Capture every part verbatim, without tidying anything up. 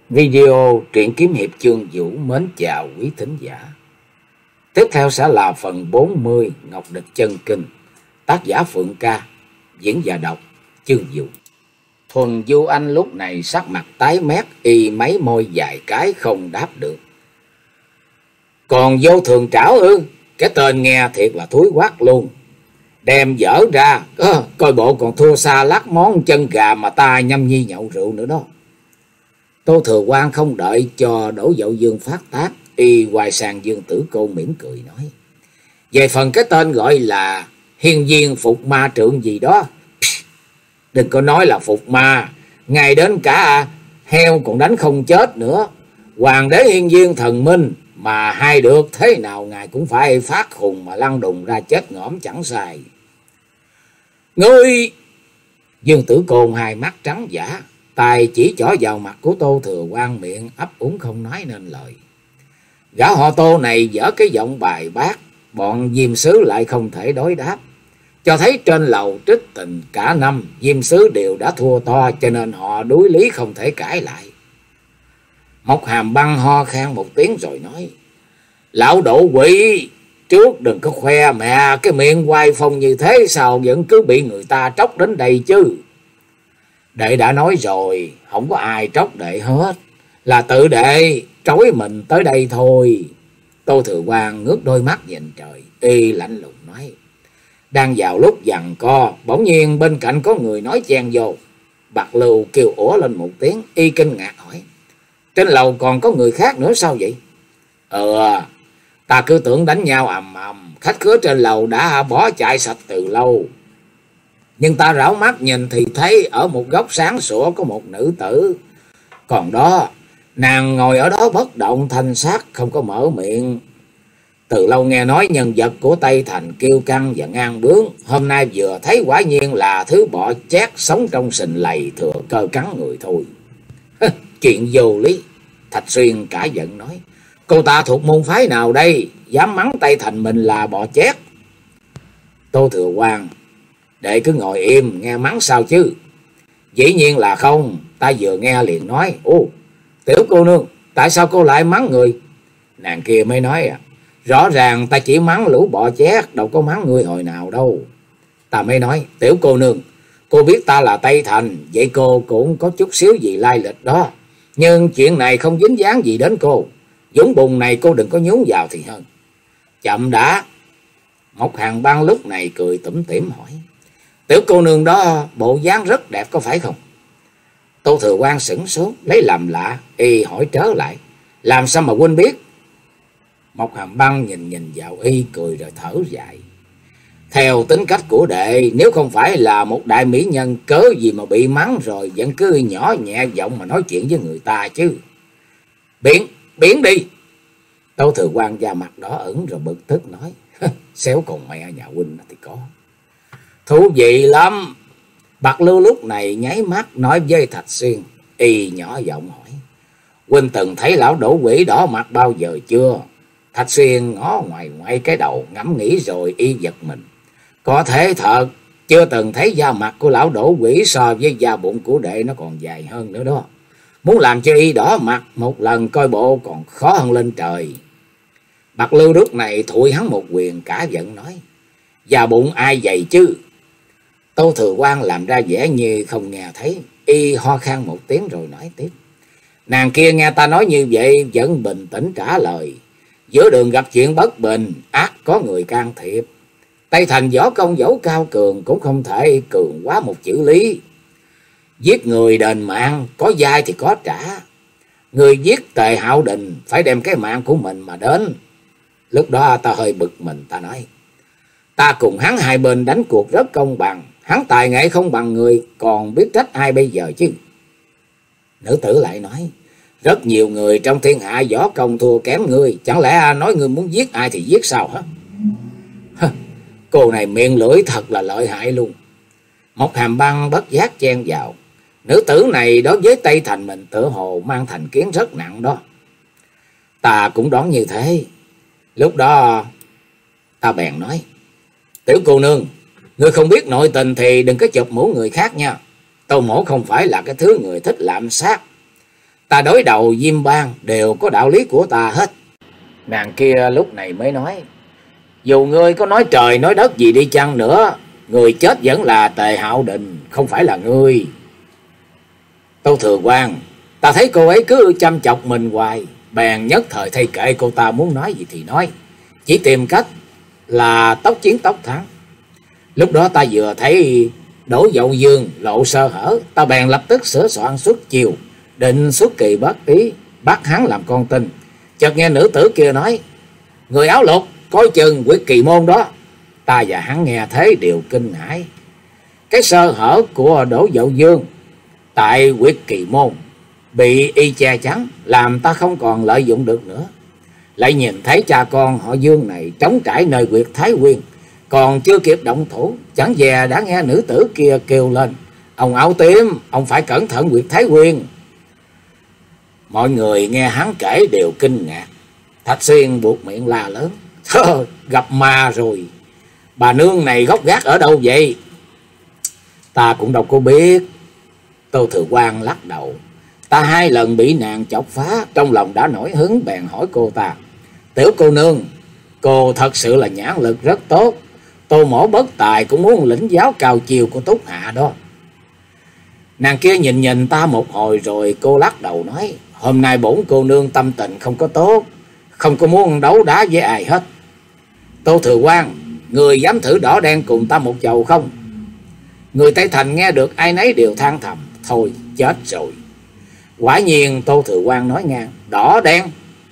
Video truyện kiếm hiệp Chương Vũ mến chào quý thính giả. Tiếp theo sẽ là phần bốn mươi Ngọc Địch Chân Kinh, tác giả Phượng Ca, diễn giả đọc Chương Vũ. Thuần Du Anh lúc này sắc mặt tái mét, y mấy môi dài cái không đáp được. Còn Vô Thường Trảo ư? Cái tên nghe thiệt là thúi quát luôn. Đem dở ra, à, coi bộ còn thua xa lát món chân gà mà ta nhâm nhi nhậu rượu nữa đó. Tô Thừa Quang không đợi cho Đỗ Dậu Dương phát tác, y quay sang Dương Tử Côn mỉm cười nói: về phần cái tên gọi là Hiên Viên Phục Ma Trượng gì đó, đừng có nói là phục ma, ngay đến cả heo còn đánh không chết nữa. Hoàng đế Hiên Viên thần minh mà hay được, thế nào ngài cũng phải phát khùng mà lăn đùng ra chết ngõm chẳng sai. Ngươi! Dương Tử Côn hai mắt trắng dã, tay chỉ chỏ vào mặt của Tô Thừa Quang, miệng ấp úng không nói nên lời. Gã họ Tô này dở cái giọng bài bác, bọn Diêm Sứ lại không thể đối đáp, cho thấy trên lầu trích tình cả năm Diêm Sứ đều đã thua to, cho nên họ đối lý không thể cãi lại. Mộc Hàm Băng ho khan một tiếng rồi nói: lão Đỗ Quỷ, trước đừng có khoe mẹ cái miệng oai phong như thế, sao vẫn cứ bị người ta tróc đến đây chứ? Đệ đã nói rồi, không có ai tróc đệ hết, là tự đệ trói mình tới đây thôi. Tô Thừa Quang ngước đôi mắt nhìn trời, y lạnh lùng nói. Đang vào lúc giằng co, bỗng nhiên bên cạnh có người nói chen vô. Bạc Lưu kêu ủa lên một tiếng, y kinh ngạc hỏi: trên lầu còn có người khác nữa sao vậy? Ờ, ta cứ tưởng đánh nhau ầm ầm, khách khứa trên lầu đã bỏ chạy sạch từ lâu. Nhưng ta rảo mắt nhìn thì thấy ở một góc sáng sủa có một nữ tử. Còn đó, nàng ngồi ở đó bất động thanh sắc, không có mở miệng. Từ lâu nghe nói nhân vật của Tây Thành kiêu căng và ngang bướng, hôm nay vừa thấy quả nhiên là thứ bọ chét sống trong sình lầy, thừa cơ cắn người thôi. Chuyện vô lý. Thạch Xuyên cả giận nói: cô ta thuộc môn phái nào đây, dám mắng Tây Thành mình là bọ chét? Tô Thừa Quang: đệ cứ ngồi im nghe mắng sao chứ? Dĩ nhiên là không. Ta vừa nghe liền nói: ô, tiểu cô nương, tại sao cô lại mắng người? Nàng kia mới nói: à, rõ ràng ta chỉ mắng lũ bọ chét, đâu có mắng người hồi nào đâu. Ta mới nói: tiểu cô nương, cô biết ta là Tây Thành, vậy cô cũng có chút xíu gì lai lịch đó, nhưng chuyện này không dính dáng gì đến cô. Dũng bùn này cô đừng có nhúng vào thì hơn. Chậm đã. Mộc Hàn Băng lúc này cười tủm tỉm hỏi: tiểu cô nương đó bộ dáng rất đẹp có phải không? Tô Thừa Quang sửng sốt lấy làm lạ, y hỏi trớ lại: làm sao mà huynh biết? Mộc Hàm Băng nhìn nhìn vào y cười rồi thở dài: theo tính cách của đệ, nếu không phải là một đại mỹ nhân, cớ gì mà bị mắng rồi vẫn cứ nhỏ nhẹ giọng mà nói chuyện với người ta chứ? Biến, biến đi. Tô Thừa Quang da mặt đỏ ửng rồi bực tức nói: xéo còn mẹ nhà huynh thì có. Thú vị lắm. Bạc Lưu lúc này nháy mắt nói với Thạch Xuyên, y nhỏ giọng hỏi: huynh từng thấy lão Đỗ Quỷ đỏ mặt bao giờ chưa? Thạch Xuyên ngó ngoài ngoại cái đầu ngẫm nghĩ rồi y giật mình. Có thể thật, chưa từng thấy da mặt của lão Đỗ Quỷ so với da bụng của đệ nó còn dài hơn nữa đó. Muốn làm cho y đỏ mặt một lần coi bộ còn khó hơn lên trời. Bạc Lưu lúc này thụi hắn một quyền cả giận nói: da bụng ai dày chứ? Tô Thừa Quang làm ra vẻ như không nghe thấy, y ho khan một tiếng rồi nói tiếp: nàng kia nghe ta nói như vậy vẫn bình tĩnh trả lời: giữa đường gặp chuyện bất bình, ác có người can thiệp. Tây Thành võ công dẫu cao cường cũng không thể cường quá một chữ lý. Giết người đền mạng, có dai thì có trả. Người giết Tề Hạo Đình phải đem cái mạng của mình mà đến. Lúc đó ta hơi bực mình, ta nói: ta cùng hắn hai bên đánh cuộc rất công bằng, hắn tài nghệ không bằng người, còn biết trách ai bây giờ chứ? Nữ tử lại nói: rất nhiều người trong thiên hạ võ công thua kém ngươi, chẳng lẽ nói ngươi muốn giết ai thì giết sao hả? Cô này miệng lưỡi thật là lợi hại luôn. Mộc Hàm Băng bất giác chen vào: nữ tử này đối với Tây Thành mình tựa hồ mang thành kiến rất nặng đó. Ta cũng đoán như thế. Lúc đó ta bèn nói: tiểu cô nương, ngươi không biết nội tình thì đừng có chụp mũ người khác nha. Tô mỗ không phải là cái thứ người thích lạm sát. Ta đối đầu Diêm Bang đều có đạo lý của ta hết. Nàng kia lúc này mới nói, dù ngươi có nói trời nói đất gì đi chăng nữa, người chết vẫn là Tề Hạo Đình, không phải là ngươi. Tô Thừa Quang, ta thấy cô ấy cứ chăm chọc mình hoài, bèn nhất thời thay kệ cô ta muốn nói gì thì nói, chỉ tìm cách là tốc chiến tốc thắng. Lúc đó ta vừa thấy Đỗ Dậu Dương lộ sơ hở, ta bèn lập tức sửa soạn xuất chiều, định xuất kỳ bất ý bắt hắn làm con tin. Chợt nghe nữ tử kia nói, người áo lục coi chừng Huyết Kỳ Môn đó. Ta và hắn nghe thế đều kinh hãi. Cái sơ hở của Đỗ Dậu Dương tại Huyết Kỳ Môn bị y che chắn, làm ta không còn lợi dụng được nữa. Lại nhìn thấy cha con họ Dương này trống trải nơi huyệt Thái Nguyên, còn chưa kịp động thủ, chẳng dè đã nghe nữ tử kia kêu lên, ông áo tím, ông phải cẩn thận huyệt Thái Nguyên. Mọi người nghe hắn kể đều kinh ngạc. Thạch Xuyên buộc miệng la lớn, thơ, gặp ma rồi. Bà nương này gốc gác ở đâu vậy? Ta cũng đâu có biết. Tô Thừa Quang lắc đầu. Ta hai lần bị nàng chọc phá, trong lòng đã nổi hứng, bèn hỏi cô ta, tiểu cô nương, cô thật sự là nhãn lực rất tốt. Tô mổ bất tài cũng muốn lĩnh giáo cao chiều của Túc Hạ đó. Nàng kia nhìn nhìn ta một hồi rồi cô lắc đầu nói, hôm nay bổn cô nương tâm tình không có tốt, không có muốn đấu đá với ai hết. Tô Thừa Quang, người dám thử đỏ đen cùng ta một chầu không? Người Tây Thành nghe được ai nấy đều than thầm, thôi chết rồi. Quả nhiên Tô Thừa Quang nói ngang, đỏ đen.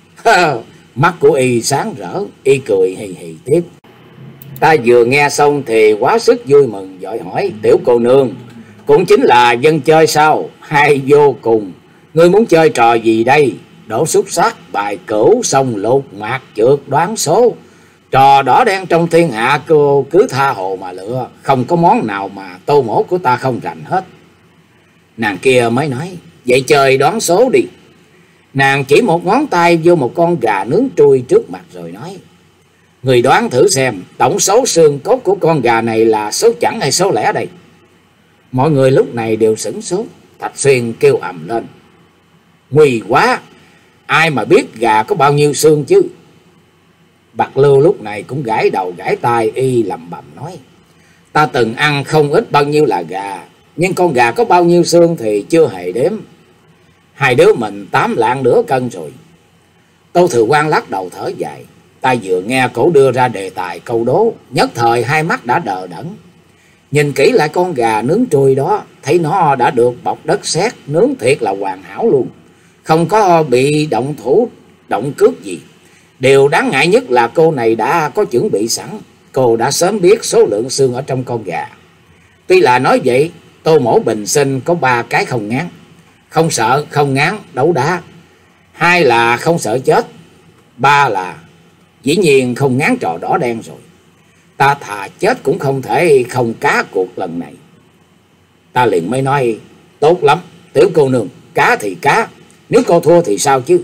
Mắt của y sáng rỡ, y cười hì hì tiếp. Ta vừa nghe xong thì quá sức vui mừng, vội hỏi, tiểu cô nương cũng chính là dân chơi sao? Hay vô cùng. Ngươi muốn chơi trò gì đây? Đổ xúc sắc, bài cửu, sông lục, mạc trượt, đoán số. Trò đỏ đen trong thiên hạ cô cứ tha hồ mà lựa, không có món nào mà Tô mổ của ta không rành hết. Nàng kia mới nói, vậy chơi đoán số đi. Nàng chỉ một ngón tay vô một con gà nướng trui trước mặt rồi nói, người đoán thử xem tổng số xương cốt của con gà này là số chẵn hay số lẻ đây? Mọi người lúc này đều sửng sốt. Thạch Xuyên kêu ầm lên, nguy quá, ai mà biết gà có bao nhiêu xương chứ? Bạc Lưu lúc này cũng gãi đầu gãi tai, y lẩm bẩm nói, ta từng ăn không ít bao nhiêu là gà, nhưng con gà có bao nhiêu xương thì chưa hề đếm. Hai đứa mình tám lạng nửa cân rồi. Tô Thừa Quang lắc đầu thở dài. Ta vừa nghe cổ đưa ra đề tài câu đố, nhất thời hai mắt đã đờ đẫn. Nhìn kỹ lại con gà nướng trui đó, thấy nó đã được bọc đất sét, nướng thiệt là hoàn hảo luôn, không có bị động thủ động cước gì. Điều đáng ngại nhất là cô này đã có chuẩn bị sẵn, cô đã sớm biết số lượng xương ở trong con gà. Tuy là nói vậy, Tô mổ bình sinh có ba cái không ngán: không sợ, không ngán, đấu đá; hai là không sợ chết; ba là dĩ nhiên không ngán trò đỏ đen rồi. Ta thà chết cũng không thể không cá cuộc lần này. Ta liền mới nói, tốt lắm, tiểu cô nương, cá thì cá, nếu cô thua thì sao chứ?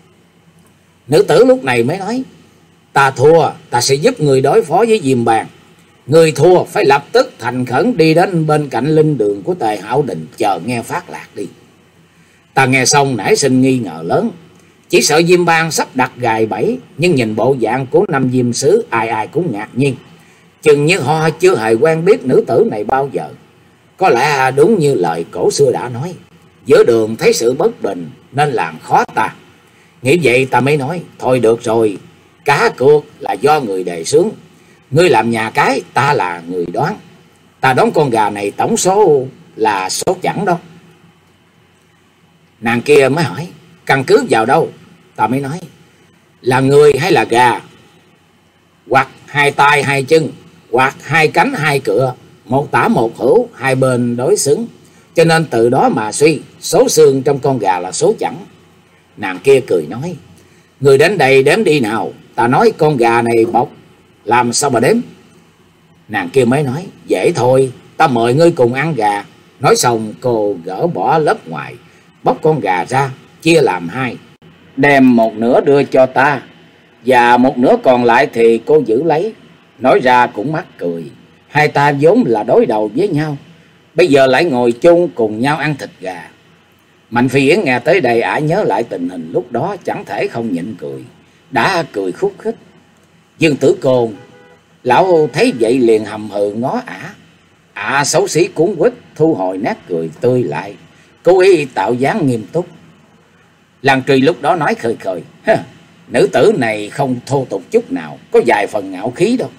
Nữ tử lúc này mới nói, ta thua, ta sẽ giúp người đối phó với Diêm Bang. Người thua phải lập tức thành khẩn đi đến bên cạnh linh đường của Tề Hạo Đình chờ nghe phát lạc đi. Ta nghe xong nảy sinh nghi ngờ lớn, chỉ sợ Diêm Bang sắp đặt gài bẫy, nhưng nhìn bộ dạng của năm Diêm sứ ai ai cũng ngạc nhiên, chừng như họ chưa hề quen biết nữ tử này bao giờ. Có lẽ đúng như lời cổ xưa đã nói, giữa đường thấy sự bất bình nên làm khó ta. Nghĩ vậy ta mới nói, thôi được rồi, cá cược là do người đề xướng, ngươi làm nhà cái, ta là người đoán. Ta đoán con gà này tổng số là số chẵn đó. Nàng kia mới hỏi, căn cứ vào đâu? Ta mới nói, là người hay là gà, hoặc hai tay hai chân, hoặc hai cánh hai cựa, một tả một hữu, hai bên đối xứng, cho nên từ đó mà suy số xương trong con gà là số chẵn. Nàng kia cười nói, người đến đây đếm đi nào. Ta nói, con gà này bọc làm sao mà đếm? Nàng kia mới nói, dễ thôi, ta mời ngươi cùng ăn gà. Nói xong cô gỡ bỏ lớp ngoài, bóc con gà ra, chia làm hai, đem một nửa đưa cho ta, và một nửa còn lại thì cô giữ lấy. Nói ra cũng mắc cười, hai ta vốn là đối đầu với nhau, bây giờ lại ngồi chung cùng nhau ăn thịt gà. Mạnh Phi Yến nghe tới đây ả nhớ lại tình hình lúc đó, chẳng thể không nhịn cười, đã cười khúc khích. Dương Tử Côn lão thấy vậy liền hầm hừ ngó ả. Ả xấu xí cuốn quýt thu hồi nét cười tươi lại, cố ý tạo dáng nghiêm túc. Lan Truy lúc đó nói khơi khơi: nữ tử này không thô tục chút nào, có vài phần ngạo khí đâu.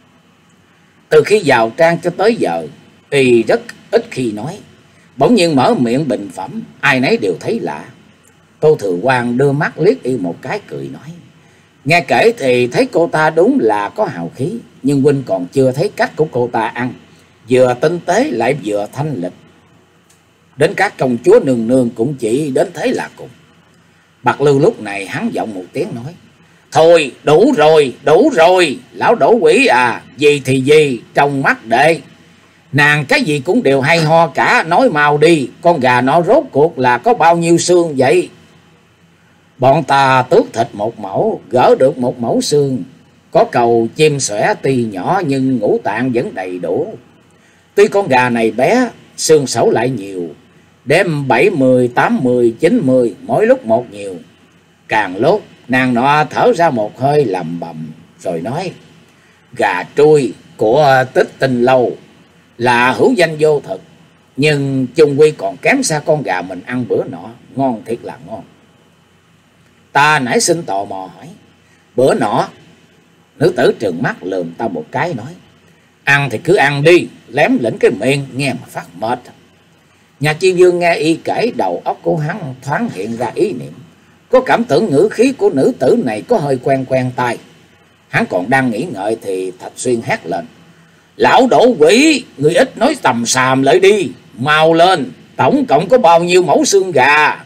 Từ khi vào trang cho tới giờ, y rất ít khi nói, bỗng nhiên mở miệng bình phẩm, ai nấy đều thấy lạ. Tô Thừa Quang đưa mắt liếc y một cái cười nói: nghe kể thì thấy cô ta đúng là có hào khí, nhưng huynh còn chưa thấy cách của cô ta ăn, vừa tinh tế lại vừa thanh lịch. Đến các công chúa nương nương cũng chỉ đến thế là cùng. Bạc Lưu lúc này hắn giọng một tiếng nói: thôi đủ rồi, đủ rồi, lão đổ quỷ à, gì thì gì, trong mắt đệ nàng cái gì cũng đều hay ho cả, nói mau đi, con gà nó rốt cuộc là có bao nhiêu xương vậy? Bọn ta tước thịt một mẫu, gỡ được một mẫu xương, có cầu chim xõe tuy nhỏ nhưng ngũ tạng vẫn đầy đủ. Tuy con gà này bé, xương sẩu lại nhiều, đêm bảy mươi, tám mươi, chín mươi, mỗi lúc một nhiều. Càng lúc nàng nọ thở ra một hơi lầm bầm rồi nói: gà trui của Tích Tinh Lâu là hữu danh vô thực, nhưng chung quy còn kém xa con gà mình ăn bữa nọ, ngon thiệt là ngon. Ta nãy xin tò mò hỏi: bữa nọ? Nữ tử trừng mắt lườm ta một cái nói: ăn thì cứ ăn đi, lém lĩnh cái miệng nghe mà phát mệt. Nhà Chi Dương nghe y kể, đầu óc của hắn thoáng hiện ra ý niệm, có cảm tưởng ngữ khí của nữ tử này có hơi quen quen tai. Hắn còn đang nghĩ ngợi thì Thạch Xuyên hét lên: lão đổ quỷ, người ít nói tầm xàm lại đi, mau lên, tổng cộng có bao nhiêu mẫu xương gà?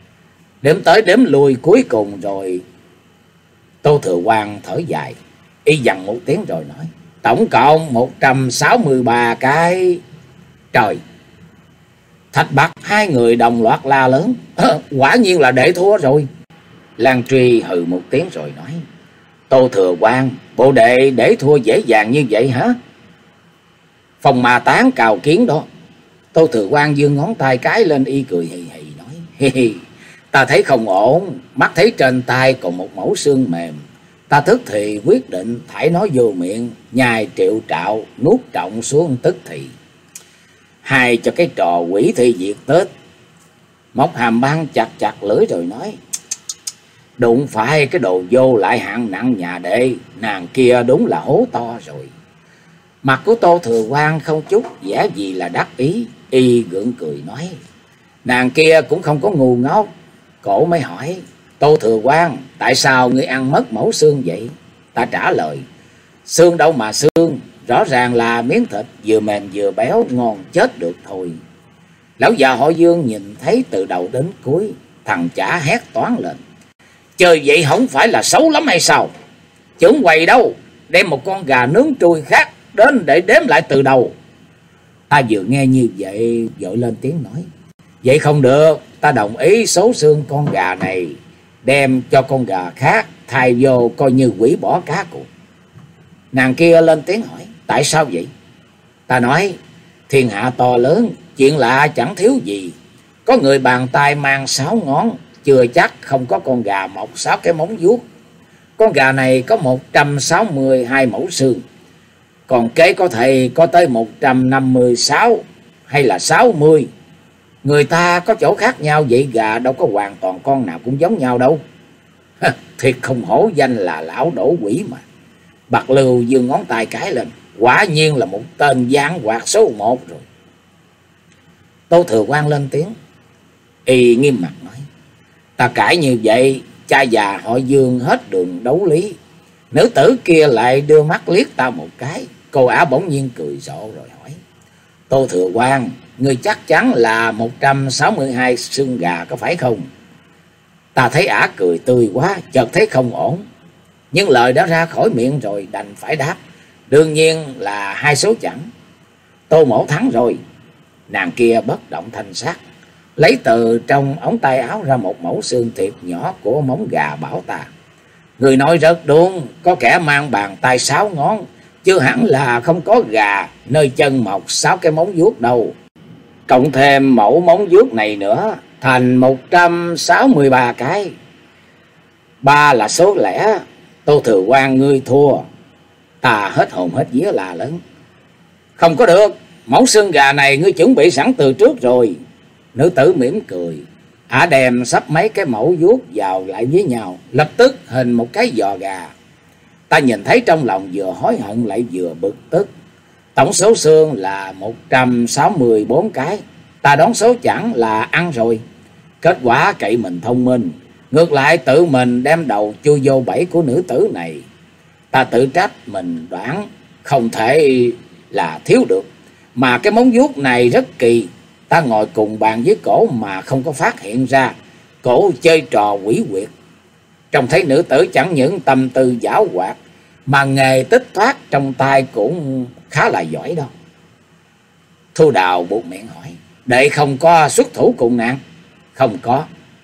Đếm tới đếm lui cuối cùng rồi Tô Thừa Quang thở dài, y dằn một tiếng rồi nói: tổng cộng một trăm sáu mươi ba cái. Trời! Thạch Bạc hai người đồng loạt la lớn: quả nhiên là đệ thua rồi. Lan Truy hừ một tiếng rồi nói: Tô Thừa Quang, bộ đệ để thua dễ dàng như vậy hả? Phòng Ma Tán cào kiến đó. Tô Thừa Quang giương ngón tay cái lên, y cười hì hì nói: hi hi, ta thấy không ổn, mắt thấy trên tay còn một mẫu xương mềm, ta tức thì quyết định thải nó vô miệng, nhai triệu trạo, nuốt trọng xuống tức thì. Hai cho cái trò quỷ thi diệt Tết. Móc hàm băng chặt chặt lưỡi rồi nói: đụng phải cái đồ vô lại hạng nặng nhà đệ, nàng kia đúng là hố to rồi. Mặt của Tô Thừa Quang không chút vẻ gì là đắc ý, y gượng cười nói: nàng kia cũng không có ngu ngốc. Cổ mới hỏi: Tô Thừa Quang, tại sao ngươi ăn mất mẫu xương vậy? Ta trả lời: xương đâu mà xương, rõ ràng là miếng thịt vừa mềm vừa béo, ngon chết được thôi. Lão già họ Dương nhìn thấy từ đầu đến cuối, thằng chả hét toáng lên: chơi vậy không phải là xấu lắm hay sao? Trưởng quầy đâu, đem một con gà nướng trui khác đến để đếm lại từ đầu. Ta vừa nghe như vậy vội lên tiếng nói: vậy không được, ta đồng ý số xương con gà này đem cho con gà khác thay vô, coi như quỷ bỏ cá cuộc. Nàng kia lên tiếng hỏi: tại sao vậy? Ta nói: thiên hạ to lớn, chuyện lạ chẳng thiếu gì, có người bàn tay mang sáu ngón, chưa chắc không có con gà mọc sáu cái móng vuốt. Con gà này có một trăm sáu mươi hai mẫu xương, còn kế có thể có tới một trăm năm mươi sáu hay là sáu mươi. Người ta có chỗ khác nhau vậy, gà đâu có hoàn toàn con nào cũng giống nhau đâu. Thiệt không hổ danh là lão đổ quỷ mà. Bạc Lưu giương ngón tay cái lên: quả nhiên là một tên gián hoạt số một rồi. Tô Thừa Quang lên tiếng, y nghiêm mặt nói: ta cãi như vậy, cha già họ Dương hết đường đấu lý. Nữ tử kia lại đưa mắt liếc ta một cái, cô ả bỗng nhiên cười rộ rồi hỏi: Tô Thừa Quang, ngươi chắc chắn là một trăm sáu mươi hai xương gà có phải không? Ta thấy ả cười tươi quá, chợt thấy không ổn, nhưng lời đã ra khỏi miệng rồi đành phải đáp: đương nhiên là hai số chẵn. Tô mổ thắng rồi. Nàng kia bất động thanh sắc, lấy từ trong ống tay áo ra một mẫu xương thiệt nhỏ của móng gà, bảo ta: người nói rất đúng, có kẻ mang bàn tay sáu ngón, chứ hẳn là không có gà nơi chân mọc sáu cái móng vuốt đâu. Cộng thêm mẫu móng vuốt này nữa, thành một trăm sáu mươi ba cái. Ba là số lẻ. Tô Thừa Quan ngươi thua. Ta hết hồn hết vía la lớn. Không có được, mẫu xương gà này ngươi chuẩn bị sẵn từ trước rồi. Nữ tử mỉm cười. Ả đem sắp mấy cái mẫu vuốt vào lại với nhau, lập tức hình một cái giò gà. Ta nhìn thấy trong lòng vừa hối hận lại vừa bực tức. Tổng số xương là một trăm sáu mươi bốn cái. Ta đoán số chẳng là ăn rồi. Kết quả cậy mình thông minh, ngược lại tự mình đem đầu chui vô bẫy của nữ tử này. Ta tự trách mình đoán không thể là thiếu được. Mà cái móng vuốt này rất kỳ. Ta ngồi cùng bàn với cổ mà không có phát hiện ra cổ chơi trò quỷ quyệt. Trông thấy nữ tử chẳng những tâm tư giảo hoạt, mà nghề tích thoát trong tay cũng khá là giỏi đó. Thu Đào buột miệng hỏi, đệ không có xuất thủ cùng nàng? Không có.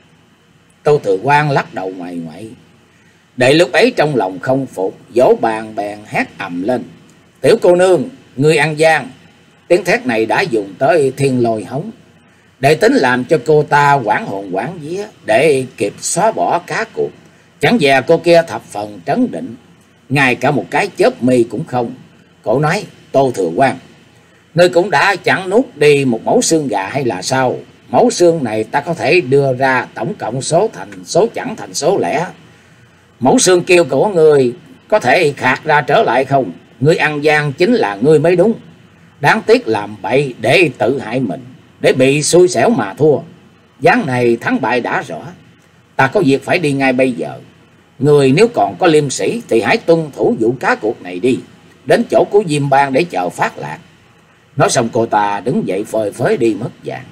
Tô Thừa Quan lắc đầu ngoài ngoại. Đệ lúc ấy trong lòng không phục, vỗ bàn bèn hét ầm lên. Tiểu cô nương, ngươi ăn gian. Tiếng thét này đã dùng tới thiên lôi hống. Đệ tính làm cho cô ta hoảng hồn hoảng vía để kịp xóa bỏ cá cuộc. Chẳng dè cô kia thập phần trấn định, ngay cả một cái chớp mi cũng không. Cổ nói, Tô Thừa Quan, ngươi cũng đã chẳng nuốt đi một mẫu xương gà hay là sao? Mẫu xương này ta có thể đưa ra tổng cộng số thành số chẳng thành số lẻ. Mẫu xương kêu của ngươi có thể khạc ra trở lại không? Ngươi ăn gian chính là ngươi mới đúng. Đáng tiếc làm bậy để tự hại mình, để bị xui xẻo mà thua. Ván này thắng bại đã rõ. Ta có việc phải đi ngay bây giờ. Người nếu còn có liêm sĩ thì hãy tuân thủ vụ cá cuộc này đi, đến chỗ của Diêm Bang để chờ phát lạc. Nói xong cô ta đứng dậy phơi phới đi mất dạng.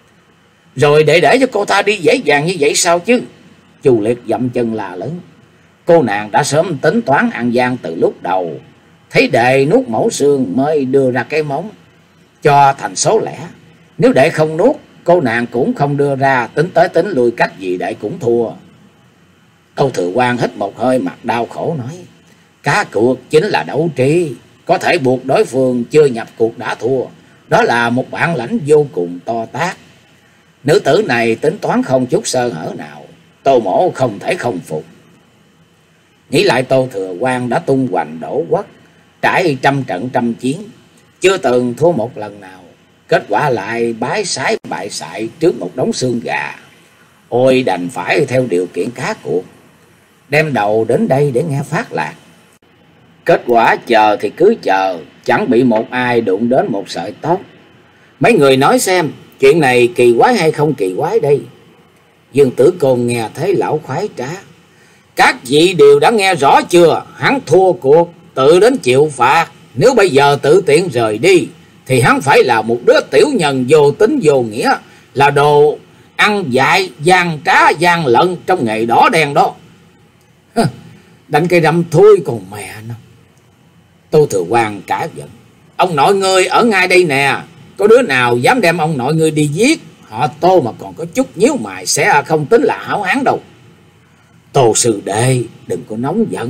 Rồi để để cho cô ta đi dễ dàng như vậy sao chứ? Chu Liệt dậm chân la lớn. Cô nàng đã sớm tính toán ăn gian từ lúc đầu. Thấy đệ nuốt mẫu xương mới đưa ra cái móng cho thành số lẻ. Nếu đệ không nuốt, cô nàng cũng không đưa ra, tính tới tính lui cách gì đệ cũng thua. Tô Thừa Quan hít một hơi mặt đau khổ nói, cá cuộc chính là đấu trí, có thể buộc đối phương chưa nhập cuộc đã thua. Đó là một bản lãnh vô cùng to tát. Nữ tử này tính toán không chút sơ hở nào. Tô Mỗ không thể không phục. Nghĩ lại Tô Thừa Quan đã tung hoành đổ quốc, trải trăm trận trăm chiến, chưa từng thua một lần nào. Kết quả lại bái sái bại sại trước một đống xương gà. Ôi đành phải theo điều kiện cá cuộc, đem đầu đến đây để nghe phát lạc. Kết quả chờ thì cứ chờ, chẳng bị một ai đụng đến một sợi tóc. Mấy người nói xem, chuyện này kỳ quái hay không kỳ quái đây? Dương Tử Côn nghe thấy lão khoái trá. Các vị đều đã nghe rõ chưa? Hắn thua cuộc, tự đến chịu phạt. Nếu bây giờ tự tiện rời đi, thì hắn phải là một đứa tiểu nhân vô tính vô nghĩa, là đồ ăn dại, gian trá, gian lận trong nghề đỏ đen đó. Đánh cây răm thui còn mẹ nó. Tô Thừa Quan cả giận. Ông nội ngươi ở ngay đây nè, có đứa nào dám đem ông nội ngươi đi giết? Họ Tô mà còn có chút nhíu mày sẽ không tính là hảo hán đâu. Tô sư đệ đừng có nóng giận.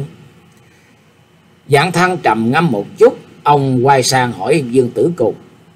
Dạng Thăng trầm ngâm một chút, ông quay sang hỏi Dương Tử Côn.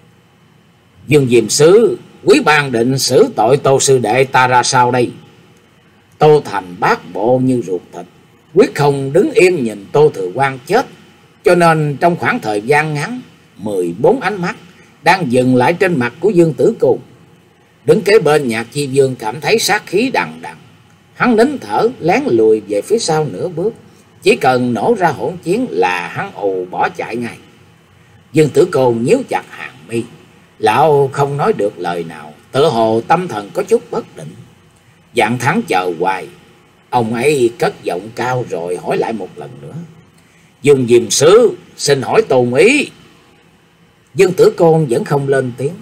Dương Diệm Sứ, quý ban định xử tội Tô sư đệ ta ra sao đây? Tô Thành bát bộ như ruột thịt, quyết không đứng yên nhìn Tô Thừa Quan chết. Cho nên trong khoảng thời gian ngắn, mười bốn ánh mắt đang dừng lại trên mặt của Dương Tử Côn. Đứng kế bên Nhạc Chi Vương cảm thấy sát khí đằng đằng. Hắn nín thở lén lùi về phía sau nửa bước. Chỉ cần nổ ra hỗn chiến là hắn ù bỏ chạy ngay. Dương Tử Côn nhíu chặt hàng mi. Lão không nói được lời nào, tựa hồ tâm thần có chút bất định. Dạng Thắng chờ hoài. Ông ấy cất giọng cao rồi hỏi lại một lần nữa. Dương Diệm Sứ, xin hỏi tôn ý. Dương Tử Côn vẫn không lên tiếng.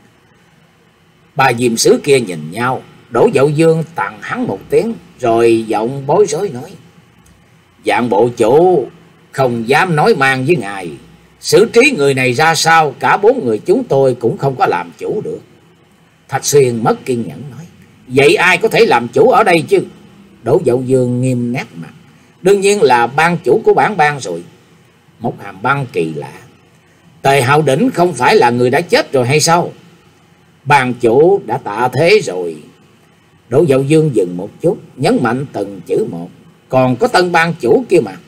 Bà Diệm Sứ kia nhìn nhau. Đỗ Dậu Dương tặng hắn một tiếng, rồi giọng bối rối nói. Dạng bộ chủ không dám nói mang với ngài. Xử trí người này ra sao, cả bốn người chúng tôi cũng không có làm chủ được. Thạch Xuyên mất kiên nhẫn nói. Vậy ai có thể làm chủ ở đây chứ? Đỗ Dậu Dương nghiêm nét mặt. Đương nhiên là ban chủ của bản bang rồi. Một hàm băng kỳ lạ. Tề Hạo Đỉnh không phải là người đã chết rồi hay sao? Ban chủ đã tạ thế rồi. Đỗ Dậu Dương dừng một chút, nhấn mạnh từng chữ một. Còn có Tân ban chủ kia mà.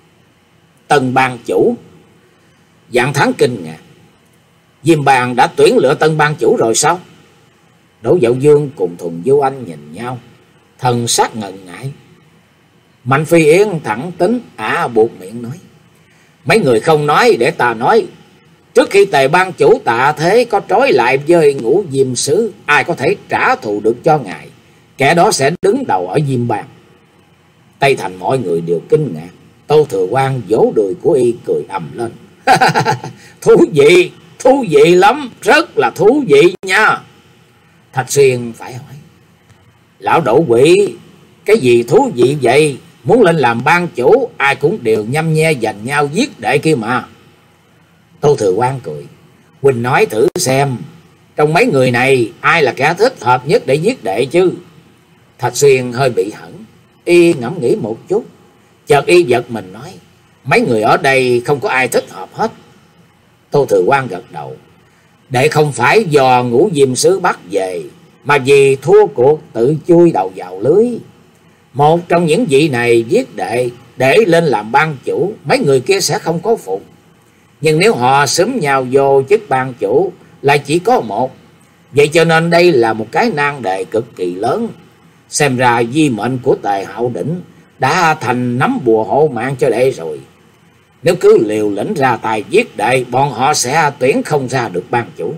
Tân ban chủ? Dạng Thắng kinh ngạc. Diêm Bang đã tuyển lựa tân ban chủ rồi sao? Đỗ Dậu Dương cùng Thuần Vô Anh nhìn nhau, thần sắc ngần ngại. Mạnh Phi Yến thẳng tính ả buộc miệng nói: mấy người không nói để ta nói. Trước khi Tề ban chủ Tạ Thế có trói lại với Ngũ Diêm Sứ, ai có thể trả thù được cho ngài, kẻ đó sẽ đứng đầu ở Diêm Bang. Tây Thành mọi người đều kinh ngạc. Tô Thừa Quang vỗ đùi của y cười ầm lên. Thú vị, thú vị lắm, rất là thú vị nha. Thạch Xuyên phải hỏi: lão Đỗ Quỷ, cái gì thú vị vậy? Muốn lên làm ban chủ, ai cũng đều nhăm nhe giành nhau giết đệ kia mà. Tô Thừa Quang cười: huynh nói thử xem, trong mấy người này ai là kẻ thích hợp nhất để giết đệ chứ? Thạch Xuyên hơi bị hững, y ngẫm nghĩ một chút, chợt y giật mình nói: mấy người ở đây không có ai thích hợp hết. Tô Thừa Quang gật đầu: đệ không phải do Ngũ Diêm Sứ bắt về, mà vì thua cuộc tự chui đầu vào lưới. Một trong những vị này giết đệ để lên làm ban chủ, mấy người kia sẽ không có phục. Nhưng nếu họ xúm nhau vô chức ban chủ lại chỉ có một. Vậy cho nên đây là một cái nan đề cực kỳ lớn. Xem ra di mệnh của Tề Hạo Đỉnh đã thành nắm bùa hộ mạng cho đệ rồi. Nếu cứ liều lĩnh ra tay giết đệ, bọn họ sẽ tuyển không ra được ban chủ.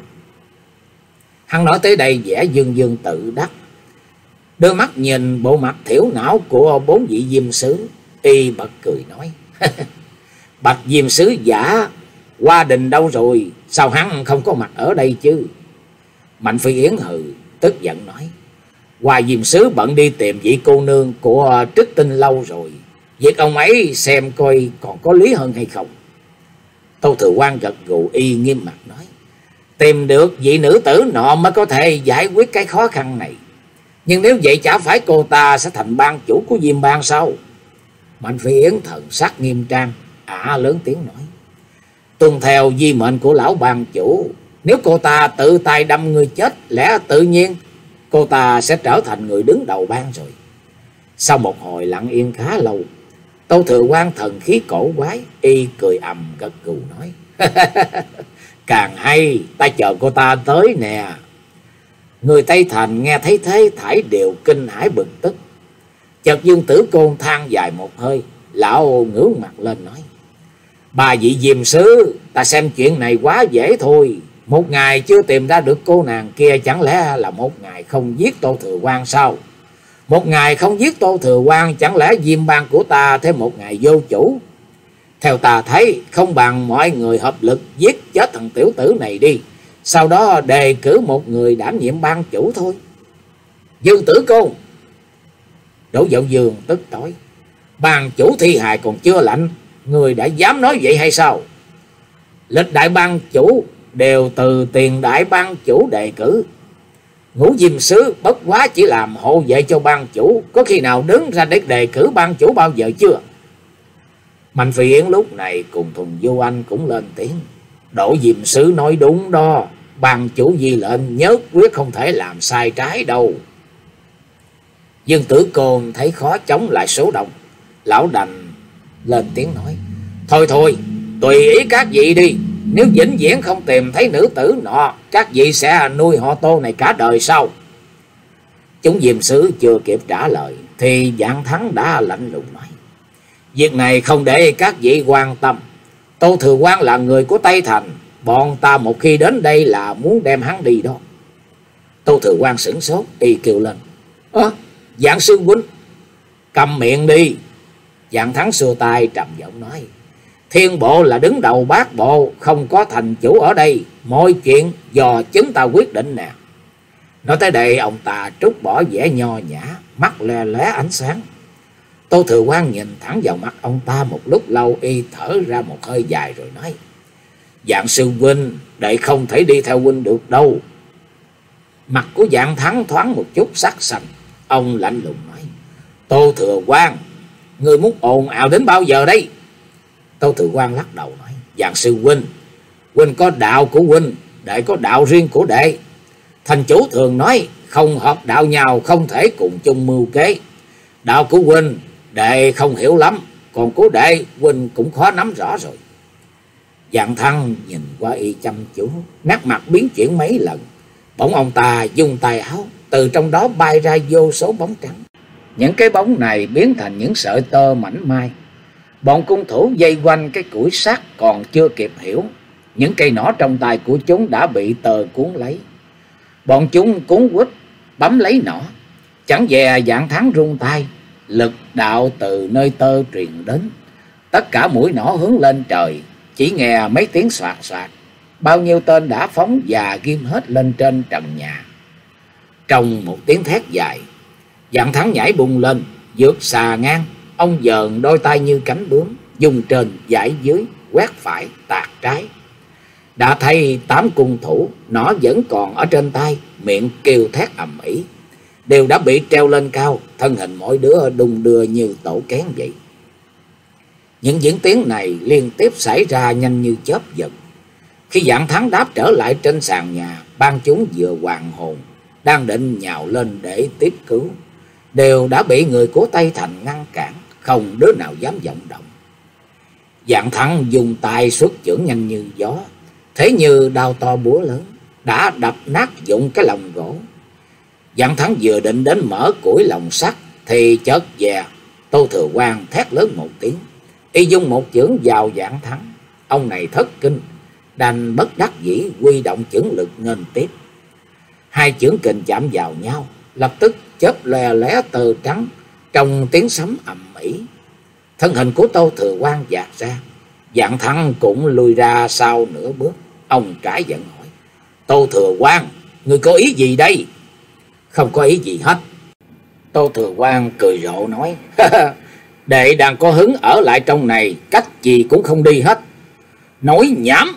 Hắn nói tới đây vẻ dương dương tự đắc, đưa mắt nhìn bộ mặt thiểu não của bốn vị Diêm Sứ, y bật cười nói: Bạch Diêm Sứ giả, Hoa Đình đâu rồi? Sao hắn không có mặt ở đây chứ? Mạnh Phi Yến hừ tức giận nói: Hoa Diêm Sứ bận đi tìm vị cô nương của Trích Tinh lâu rồi. Việc ông ấy xem coi còn có lý hơn hay không. Tô Thừa Quang gật gù, y nghiêm mặt nói: tìm được vị nữ tử nọ mới có thể giải quyết cái khó khăn này. Nhưng nếu vậy chả phải cô ta sẽ thành ban chủ của Diêm Bang sao? Mạnh Phi Yến thần sắc nghiêm trang, ả lớn tiếng nói: tuân theo di mệnh của lão ban chủ, nếu cô ta tự tay đâm người chết, lẽ tự nhiên cô ta sẽ trở thành người đứng đầu bang rồi. Sau một hồi lặng yên khá lâu, Tô Thừa Quang thần khí cổ quái, y cười ầm gật gù nói: càng hay, ta chờ cô ta tới nè. Người Tây Thành nghe thấy thế thảy đều kinh hãi bực tức. Chợt Dương Tử Côn than dài một hơi, lão ngước mặt lên nói: bà vị Diêm Sứ, ta xem chuyện này quá dễ thôi. Một ngày chưa tìm ra được cô nàng kia, chẳng lẽ là một ngày không giết Tô Thừa Quang sao? Một ngày không giết Tô Thừa Quang, chẳng lẽ Diêm Bang của ta thêm một ngày vô chủ? Theo ta thấy, không bằng mọi người hợp lực giết chết thằng tiểu tử này đi, sau đó đề cử một người đảm nhiệm ban chủ thôi. Dương Tử Côn! Đỗ Dậu Dương tức tối: ban chủ thi hài còn chưa lạnh, người đã dám nói vậy hay sao? Lịch đại ban chủ đều từ tiền đại ban chủ đề cử. Ngũ Diêm Sứ bất quá chỉ làm hộ vệ cho ban chủ, có khi nào đứng ra để đề cử ban chủ bao giờ chưa? Mạnh Phi Yến lúc này cùng Thuần Vô Anh cũng lên tiếng: Đỗ Diêm Sứ nói đúng đó, ban chủ di lệnh nhất quyết không thể làm sai trái đâu. Dương Tử Côn thấy khó chống lại số đông, lão đành lên tiếng nói: thôi thôi, tùy ý các vị đi. Nếu vĩnh viễn không tìm thấy nữ tử nọ, các vị sẽ nuôi họ Tô này cả đời sau. Chúng Diêm Sứ chưa kịp trả lời thì Vạn Thắng đã lạnh lùng nói: việc này không để các vị quan tâm. Tô Thừa Quang là người của Tây Thành, bọn ta một khi đến đây là muốn đem hắn đi đó. Tô Thừa Quang sửng sốt, y kêu lên: ơ, Vạn Sư huynh! Cầm miệng đi! Vạn Thắng xua tay trầm giọng nói: Thiên bộ là đứng đầu bát bộ, không có thành chủ ở đây, mọi chuyện do chúng ta quyết định nè. Nói tới đây, ông ta trút bỏ vẻ nho nhã, mắt le lóe ánh sáng. Tô Thừa Quang nhìn thẳng vào mặt ông ta một lúc lâu, y thở ra một hơi dài rồi nói: Vạn sư huynh, đệ không thể đi theo huynh được đâu. Mặt của Vạn Thắng thoáng một chút sắc xanh, ông lạnh lùng nói: Tô Thừa Quang, người muốn ồn ào đến bao giờ đây? Tô Thừa Quang lắc đầu nói: Vạn sư huynh, huynh có đạo của huynh, đệ có đạo riêng của đệ. Thành chủ thường nói không hợp đạo nhau không thể cùng chung mưu kế. Đạo của huynh đệ không hiểu lắm, còn của đệ huynh cũng khó nắm rõ rồi. Dạng Thăng nhìn qua y chăm chú, nét mặt biến chuyển mấy lần. Bỗng ông ta dùng tay áo, từ trong đó bay ra vô số bóng trắng. Những cái bóng này biến thành những sợi tơ mảnh mai. Bọn cung thủ dây quanh cái củi sắt còn chưa kịp hiểu, những cây nỏ trong tay của chúng đã bị tơ cuốn lấy. Bọn chúng cuốn quýt bấm lấy nỏ, chẳng dè Dạng Thắng rung tay, lực đạo từ nơi tơ truyền đến. Tất cả mũi nỏ hướng lên trời, chỉ nghe mấy tiếng xoạt xoạt, bao nhiêu tên đã phóng và ghim hết lên trên trần nhà. Trong một tiếng thét dài, Dạng Thắng nhảy bùng lên, vượt xà ngang. Ông dờn đôi tay như cánh bướm, dùng trên giải dưới, quét phải tạt trái. Đã thấy tám cung thủ, nỏ vẫn còn ở trên tay, miệng kêu thét ầm ĩ, đều đã bị treo lên cao, thân hình mỗi đứa đung đưa như tổ kén vậy. Những diễn tiến này liên tiếp xảy ra nhanh như chớp giật. Khi Dạng Thắng đáp trở lại trên sàn nhà, ban chúng vừa hoàn hồn, đang định nhào lên để tiếp cứu, đều đã bị người của Tây Thành ngăn cản, không đứa nào dám vọng động. Dạng Thắng dùng tay xuất chưởng nhanh như gió, thế như đao to búa lớn, đã đập nát dụng cái lồng gỗ. Dạng Thắng vừa định đến mở củi lồng sắt thì chợt dè Tô Thừa Quang thét lớn một tiếng, y dung một chưởng vào Dạng Thắng. Ông này thất kinh, đành bất đắc dĩ huy động chưởng lực nghênh tiếp. Hai chưởng kình chạm vào nhau, lập tức chớp lè lé tơ trắng, trong tiếng sấm ầm ĩ. Thân hình của Tô Thừa Quang dạt ra, Dạng Thắng cũng lùi ra sau nửa bước. Ông trải giận hỏi: Tô Thừa Quang, ngươi có ý gì đây? Không có ý gì hết. Tô Thừa Quang cười rộ nói: đệ đang có hứng ở lại trong này, cách gì cũng không đi hết. Nói nhảm.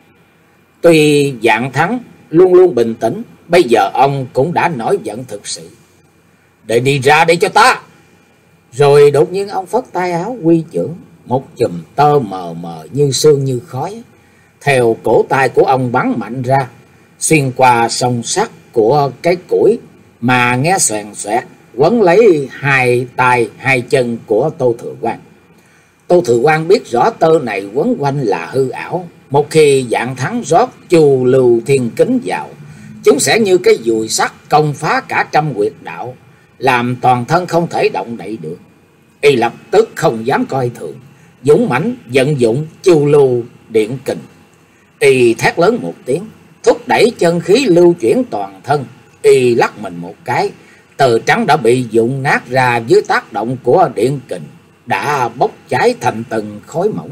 Tuy Dạng Thắng luôn luôn bình tĩnh, bây giờ ông cũng đã nổi giận thực sự. Để đi ra đây cho ta. Rồi đột nhiên ông phất tay áo huy chưởng, một chùm tơ mờ mờ như sương như khói theo cổ tay của ông bắn mạnh ra, xuyên qua song sắt của cái củi mà nghe xoèn xoẹt, quấn lấy hai tay hai chân của Tô Thừa Quang. Tô Thừa Quang biết rõ tơ này quấn quanh là hư ảo. Một khi Dạng Thắng rót chu lưu thiên kính vào, chúng sẽ như cái dùi sắt công phá cả trăm huyệt đạo, làm toàn thân không thể động đậy được. Y lập tức không dám coi thường, dũng mãnh vận dụng chu lưu điện kình. Y thét lớn một tiếng, thúc đẩy chân khí lưu chuyển toàn thân. Y lắc mình một cái, tờ trắng đã bị dụng nát ra dưới tác động của điện kình, đã bốc cháy thành từng khối mỏng.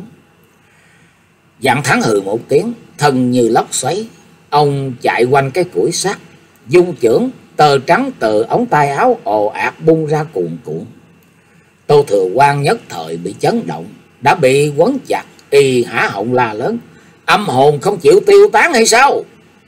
Dạng Thắng hừ một tiếng, thân như lốc xoáy, ông chạy quanh cái củi sắt, dung chưởng, tờ trắng từ ống tay áo ồ ạt bung ra cuồn cuộn. Tô Thừa Quang nhất thời bị chấn động, đã bị quấn chặt. Y há họng la lớn: âm hồn không chịu tiêu tán hay sao?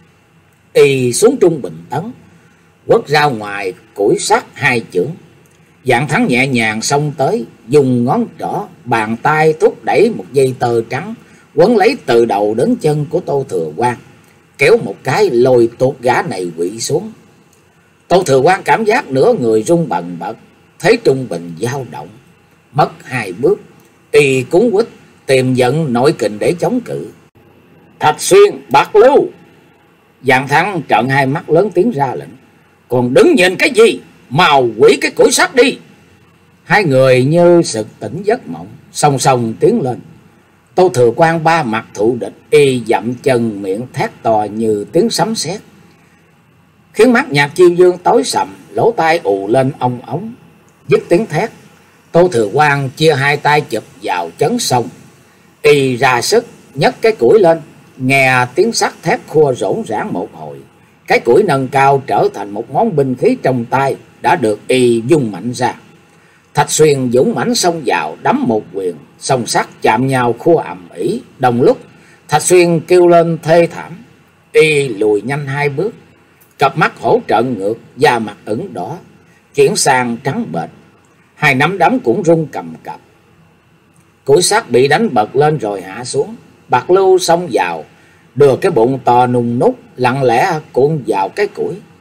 Y xuống trung bình tấn, quất ra ngoài củi sắt hai chưởng. Dạng Thắng nhẹ nhàng xông tới, dùng ngón trỏ bàn tay thúc đẩy một dây tơ trắng quấn lấy từ đầu đến chân của Tô Thừa Quang, kéo một cái lôi tuột gã này quỵ xuống. Tô Thừa Quang cảm giác nửa người rung bần bật, thấy trung bình dao động, mất hai bước. Y cuốn quýt tìm giận nội kình để chống cự. Thạch Xuyên, Bạc Lưu! Dạng Thắng trợn hai mắt lớn tiếng ra lệnh: còn đứng nhìn cái gì, mau quỷ cái củi sắt đi! Hai người như sực tỉnh giấc mộng, song song tiến lên. Tô Thừa Quang ba mặt thụ địch, y dậm chân miệng thét to như tiếng sấm sét, khiến mắt Nhạc Chiêu Dương tối sầm, lỗ tai ù lên ong ống. Dứt tiếng thét, Tô Thừa Quang chia hai tay chụp vào chấn sông, y ra sức nhấc cái củi lên. Nghe tiếng sắt thép khua rỗn rãng một hồi, cái củi nâng cao trở thành một món binh khí trong tay, đã được y dung mạnh ra. Thạch Xuyên dũng mãnh xông vào đấm một quyền, song sắt chạm nhau khua ầm ĩ. Đồng lúc Thạch Xuyên kêu lên thê thảm, y lùi nhanh hai bước, cặp mắt hổ trợn ngược, da mặt ửng đỏ, chuyển sang trắng bệch, hai nắm đấm cũng rung cầm cập. Củi sắt bị đánh bật lên rồi hạ xuống. Bạc Lưu xông vào, đưa cái bụng to nung nút lặng lẽ cuộn vào cái củi.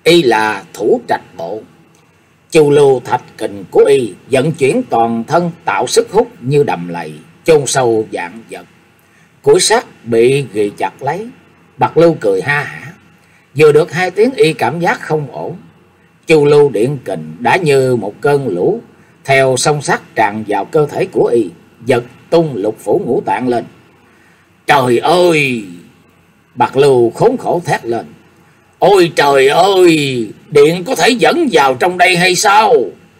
Y là Thủ Trạch Bộ. Chu lưu thạch kình của y vận chuyển toàn thân, tạo sức hút như đầm lầy chôn sâu vạn vật. Củi sắt bị ghi chặt lấy. Bạc Lưu cười ha hả. Vừa được hai tiếng y cảm giác không ổn. Chu lưu điện kình đã như một cơn lũ theo song sắt tràn vào cơ thể của y, giật tung lục phủ ngũ tạng lên. Trời ơi! Bạc Lưu khốn khổ thét lên. Ôi trời ơi! Điện có thể dẫn vào trong đây hay sao?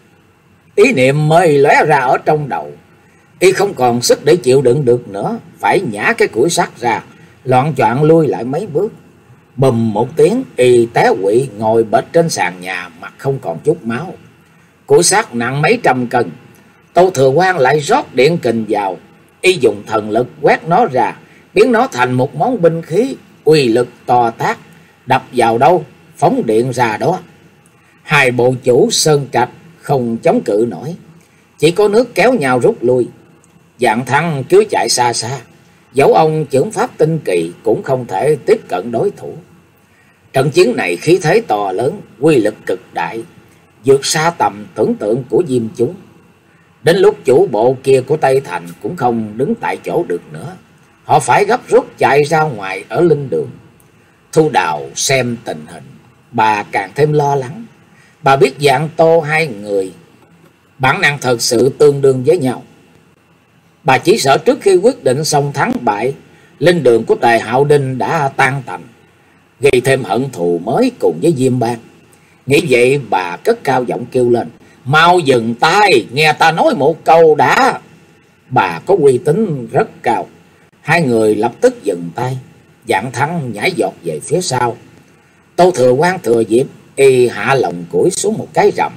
Ý niệm mới lóe ra ở trong đầu. Y không còn sức để chịu đựng được nữa, phải nhả cái củi sắt ra, loạng choạng lui lại mấy bước. Bùm một tiếng, y té quỵ ngồi bệt trên sàn nhà, mặt không còn chút máu. Củi sắt nặng mấy trăm cân. Tô Thừa Quang lại rót điện kình vào. Y dùng thần lực quét nó ra, biến nó thành một món binh khí uy lực to tát, đập vào đâu phóng điện ra đó. Hai bộ chủ Sơn Trạch không chống cự nổi, chỉ có nước kéo nhau rút lui. Dạng Thăng cứ chạy xa xa, dẫu ông chưởng pháp tinh kỳ cũng không thể tiếp cận đối thủ. Trận chiến này khí thế to lớn, uy lực cực đại, vượt xa tầm tưởng tượng của Diêm chúng. Đến lúc chủ bộ kia của Tây Thành cũng không đứng tại chỗ được nữa, họ phải gấp rút chạy ra ngoài ở linh đường. Thu Đào xem tình hình, bà càng thêm lo lắng. Bà biết Dạng Tô hai người bản năng thật sự tương đương với nhau. Bà chỉ sợ trước khi quyết định xong thắng bại, linh đường của Tề Hạo Đinh đã tan tành, gây thêm hận thù mới cùng với Diêm Bang. Nghĩ vậy bà cất cao giọng kêu lên. Mau dừng tay, nghe ta nói một câu đã. Bà có uy tín rất cao. Hai người lập tức dừng tay. Dạng Thắng nhảy giọt về phía sau. Tô Thừa Quang thừa dịp, y hạ lồng củi xuống một cái rầm,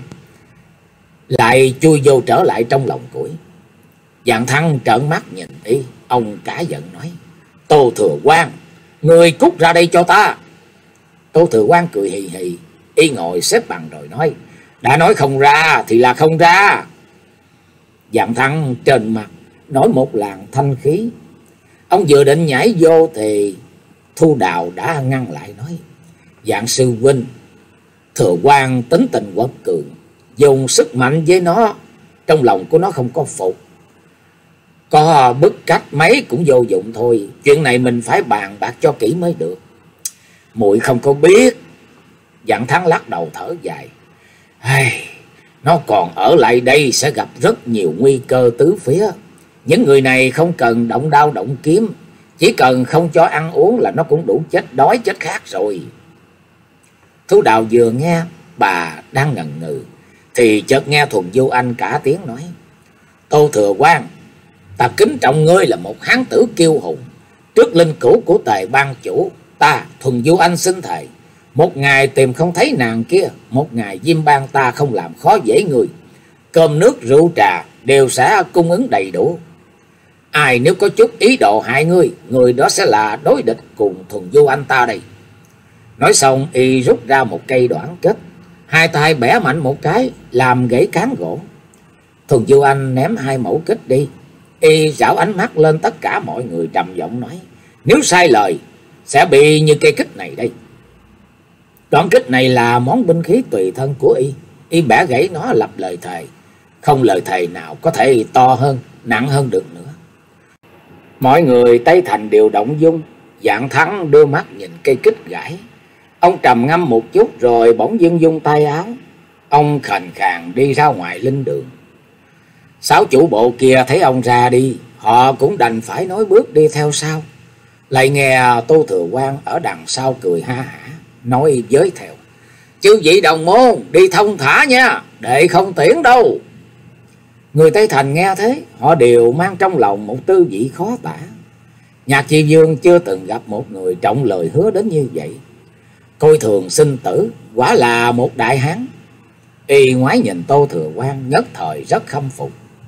lại chui vô trở lại trong lồng củi. Dạng Thắng trợn mắt nhìn y, ông cả giận nói. Tô Thừa Quang, người cút ra đây cho ta. Tô Thừa Quang cười hì hì, y ngồi xếp bằng rồi nói. Đã nói không ra thì là không ra. Dạng Thắng trên mặt nổi một làn thanh khí. Ông vừa định nhảy vô thì Thu Đào đã ngăn lại nói. Dạng sư huynh, Thừa Quang tính tình quật cường, dùng sức mạnh với nó, trong lòng của nó không có phục. Có bức cách mấy cũng vô dụng thôi. Chuyện này mình phải bàn bạc cho kỹ mới được. Muội không có biết. Dạng Thắng lắc đầu thở dài. Hey, nó còn ở lại đây sẽ gặp rất nhiều nguy cơ tứ phía. Những người này không cần động đao động kiếm, chỉ cần không cho ăn uống là nó cũng đủ chết đói chết khát rồi. Thu Đào vừa nghe bà đang ngần ngừ thì chợt nghe Thuần Du Anh cả tiếng nói. Tô Thừa Quang, ta kính trọng ngươi là một hán tử kiêu hùng. Trước linh cữu của Tề Ban chủ, ta Thuần Du Anh xin thề, một ngày tìm không thấy nàng kia, một ngày Diêm Bang ta không làm khó dễ người. Cơm nước rượu trà đều sẽ cung ứng đầy đủ. Ai nếu có chút ý đồ hại ngươi, người đó sẽ là đối địch cùng Thuần Du Anh ta đây. Nói xong y rút ra một cây đoạn kết, hai tay bẻ mạnh một cái làm gãy cán gỗ. Thuần Du Anh ném hai mẩu kích đi. Y rảo ánh mắt lên tất cả mọi người trầm giọng nói. Nếu sai lời sẽ bị như cây kích này đây. Đoạn kích này là món binh khí tùy thân của y. Y bẻ gãy nó lập lời thề. Không lời thề nào có thể to hơn, nặng hơn được nữa. Mọi người Tây Thành đều động dung. Dạng Thắng đưa mắt nhìn cây kích gãy. Ông trầm ngâm một chút rồi bỗng dưng vung tay áo. Ông khàn khàn đi ra ngoài linh đường. Sáu chủ bộ kia thấy ông ra đi, họ cũng đành phải nói bước đi theo sau. Lại nghe Tô Thừa Quang ở đằng sau cười ha hả, nói giới theo. Chư vị đồng môn đi thông thả nha, đệ không tiễn đâu. Người Tây Thành nghe thế, họ đều mang trong lòng một tư vị khó tả. Nhạc Chi Dương chưa từng gặp một người trọng lời hứa đến như vậy. Coi thường sinh tử, quả là một đại hán. Y ngoái nhìn Tô Thừa Quang nhất thời rất khâm phục.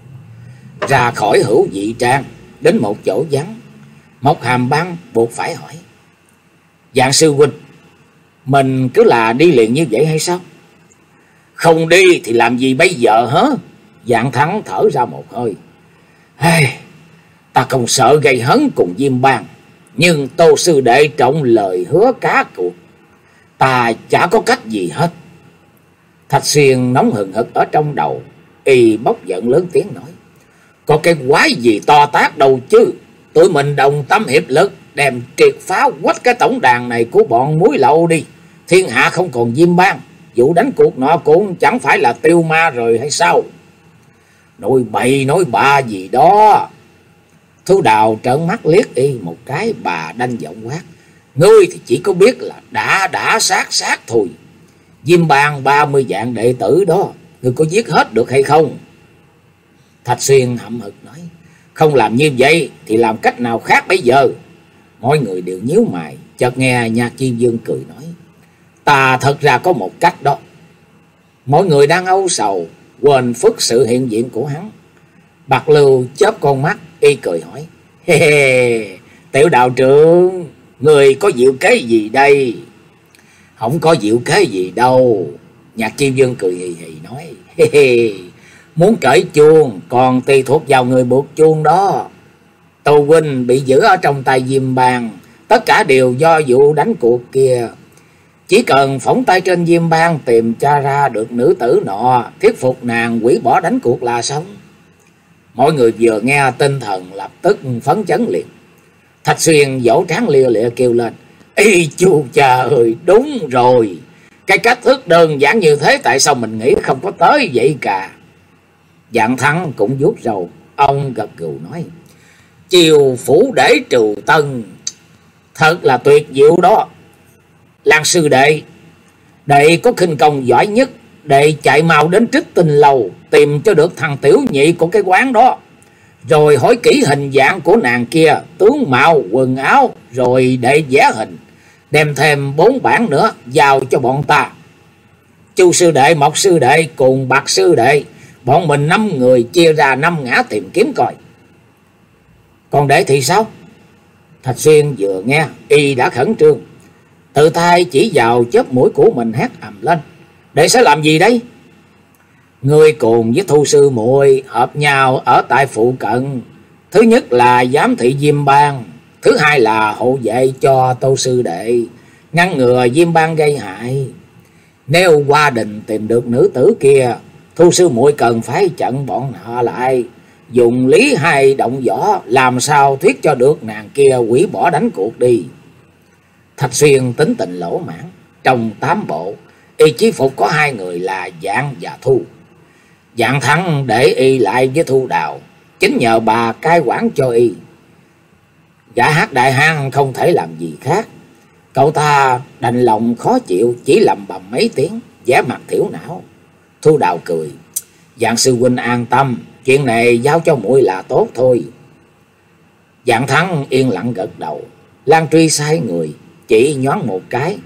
Ra khỏi hữu dị trang, đến một chỗ vắng, Mộc Hàm Băng buộc phải hỏi. Dạng sư huynh, mình cứ là đi liền như vậy hay sao? Không đi thì làm gì bây giờ hả? Dạng Thắng thở ra một hơi. Hey, ta không sợ gây hấn cùng Diêm Bang, nhưng Tô sư đệ trọng lời hứa cá cuộc, ta chả có cách gì hết. Thạch Xuyên nóng hừng hực ở trong đầu, y bốc giận lớn tiếng nói: có cái quái gì to tát đâu chứ, tụi mình đồng tâm hiệp lực đem triệt phá quách cái tổng đàn này của bọn muối lậu đi, thiên hạ không còn Diêm Bang, vụ đánh cuộc nọ cũng chẳng phải là tiêu ma rồi hay sao? Nói bậy nói bạ gì đó. Thu Đào trợn mắt liếc y một cái, bà đanh giọng quát: ngươi thì chỉ có biết là đã đã sát sát thôi. Diêm Bang ba mươi vạn đệ tử đó, ngươi có giết hết được hay không? Thạch Xuyên hậm hực nói: không làm như vậy thì làm cách nào khác bây giờ? Mọi người đều nhíu mày, chợt nghe Nhạc Chi Dương cười nói: ta thật ra có một cách đó. Mọi người đang âu sầu, quên phức sự hiện diện của hắn. Bạc Lưu chớp con mắt, y cười hỏi: he he, Tiểu đạo trưởng, người có diệu kế gì đây? Không có diệu kế gì đâu. Nhạc Chi Dương cười hì hì nói: he he, muốn cởi chuông còn tùy thuộc vào người buộc chuông đó. Tô huynh bị giữ ở trong tay Diêm Bang, tất cả đều do vụ đánh cuộc kia. Chỉ cần phóng tay trên Diêm Bang tìm tra ra được nữ tử nọ, thuyết phục nàng hủy bỏ đánh cuộc là xong. Mọi người vừa nghe tinh thần lập tức phấn chấn liền. Thạch Xuyên vỗ trán lia lịa kêu lên: ê chu cha ơi, đúng rồi, cái cách thức đơn giản như thế tại sao mình nghĩ không có tới vậy cả? Dạng Thắng cũng vuốt râu, ông gật gù nói: chiều phủ để trừ tân, thật là tuyệt diệu đó. Lan sư đệ, đệ có khinh công giỏi nhất, đệ chạy mau đến Trích Tinh Lầu tìm cho được thằng tiểu nhị của cái quán đó, rồi hỏi kỹ hình dạng của nàng kia, tướng mạo, quần áo, rồi đệ vẽ hình, đem thêm bốn bản nữa giao cho bọn ta. Chu sư đệ, Mộc sư đệ cùng Bạc sư đệ, bọn mình năm người chia ra năm ngã tìm kiếm coi. Còn đệ thì sao? Thạch Xuyên vừa nghe, y đã khẩn trương, tự tay chỉ vào chớp mũi của mình hét ầm lên: đệ sẽ làm gì đấy? Người cùng với Thu sư muội hợp nhau ở tại phụ cận, thứ nhất là giám thị Diêm Bang, thứ hai là hộ vệ cho Tô sư đệ, ngăn ngừa Diêm Bang gây hại. Nếu qua đình tìm được nữ tử kia, Thu sư muội cần phải chặn bọn họ lại, dùng lý hay động võ, làm sao thuyết cho được nàng kia hủy bỏ đánh cuộc đi. Thạch Xuyên tính tình lỗ mãn, trong tám bộ y chỉ phục có hai người là Dạng và Thu. Dạng Thắng để y lại với Thu Đào, chính nhờ bà cai quản cho y. Gã hát đại hang không thể làm gì khác, cậu ta đành lòng khó chịu, chỉ lầm bầm mấy tiếng, vẻ mặt thiểu não. Thu Đào cười: Dạng sư huynh an tâm, chuyện này giao cho muội là tốt thôi. Dạng Thắng yên lặng gật đầu. Lan Truy sai người chỉ nhoáng một cái,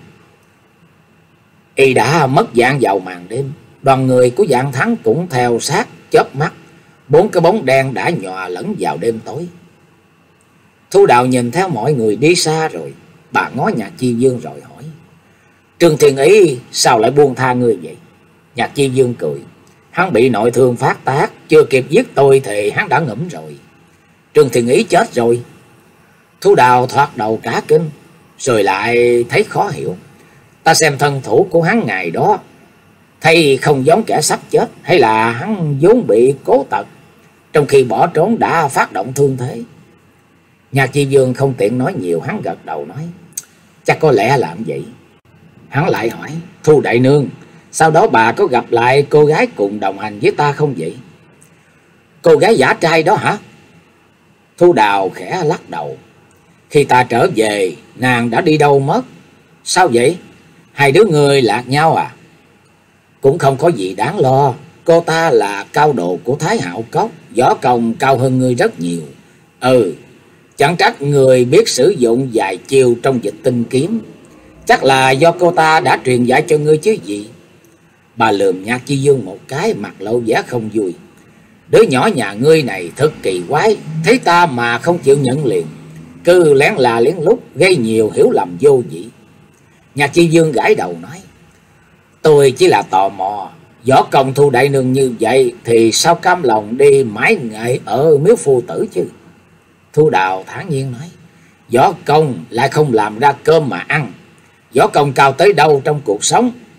y đã mất dạng vào màn đêm. Đoàn người của Dạng Thắng cũng theo sát, chớp mắt, bốn cái bóng đen đã nhòa lẫn vào đêm tối. Thu Đào nhìn theo mọi người đi xa rồi, bà ngó Nhạc Chi Dương rồi hỏi: Trương Thiên Ý sao lại buông tha ngươi vậy? Nhạc Chi Dương cười: hắn bị nội thương phát tác, chưa kịp giết tôi thì hắn đã ngủm rồi. Trương Thiên Ý chết rồi? Thu Đào thoạt đầu cả kinh, rồi lại thấy khó hiểu. Ta xem thân thủ của hắn ngày đó, thấy không giống kẻ sắp chết, hay là hắn vốn bị cố tật, trong khi bỏ trốn đã phát động thương thế? Nhạc Chi Dương không tiện nói nhiều, hắn gật đầu nói: chắc có lẽ làm vậy. Hắn lại hỏi: Thu đại nương, sau đó bà có gặp lại cô gái cùng đồng hành với ta không vậy? Cô gái giả trai đó hả? Thu Đào khẽ lắc đầu: khi ta trở về, nàng đã đi đâu mất? Sao vậy? Hai đứa ngươi lạc nhau à? Cũng không có gì đáng lo. Cô ta là cao độ của Thái Hạo Cốc, võ công cao hơn ngươi rất nhiều. Ừ, chẳng trách người biết sử dụng vài chiêu trong Dịch Tinh Kiếm. Chắc là do cô ta đã truyền dạy cho ngươi chứ gì. Bà lườm Nhạc Chi Dương một cái, mặt lộ vẻ không vui. Đứa nhỏ nhà ngươi này thật kỳ quái, thấy ta mà không chịu nhận liền, cứ lén là lén lút gây nhiều hiểu lầm vô vị. Nhạc Chi Dương gãi đầu nói: tôi chỉ là tò mò, võ công Thu đại nương như vậy thì sao cam lòng đi mãi nghệ ở miếu phu tử chứ? Thu Đào thản nhiên nói: võ công lại không làm ra cơm mà ăn. Võ công cao tới đâu trong cuộc sống,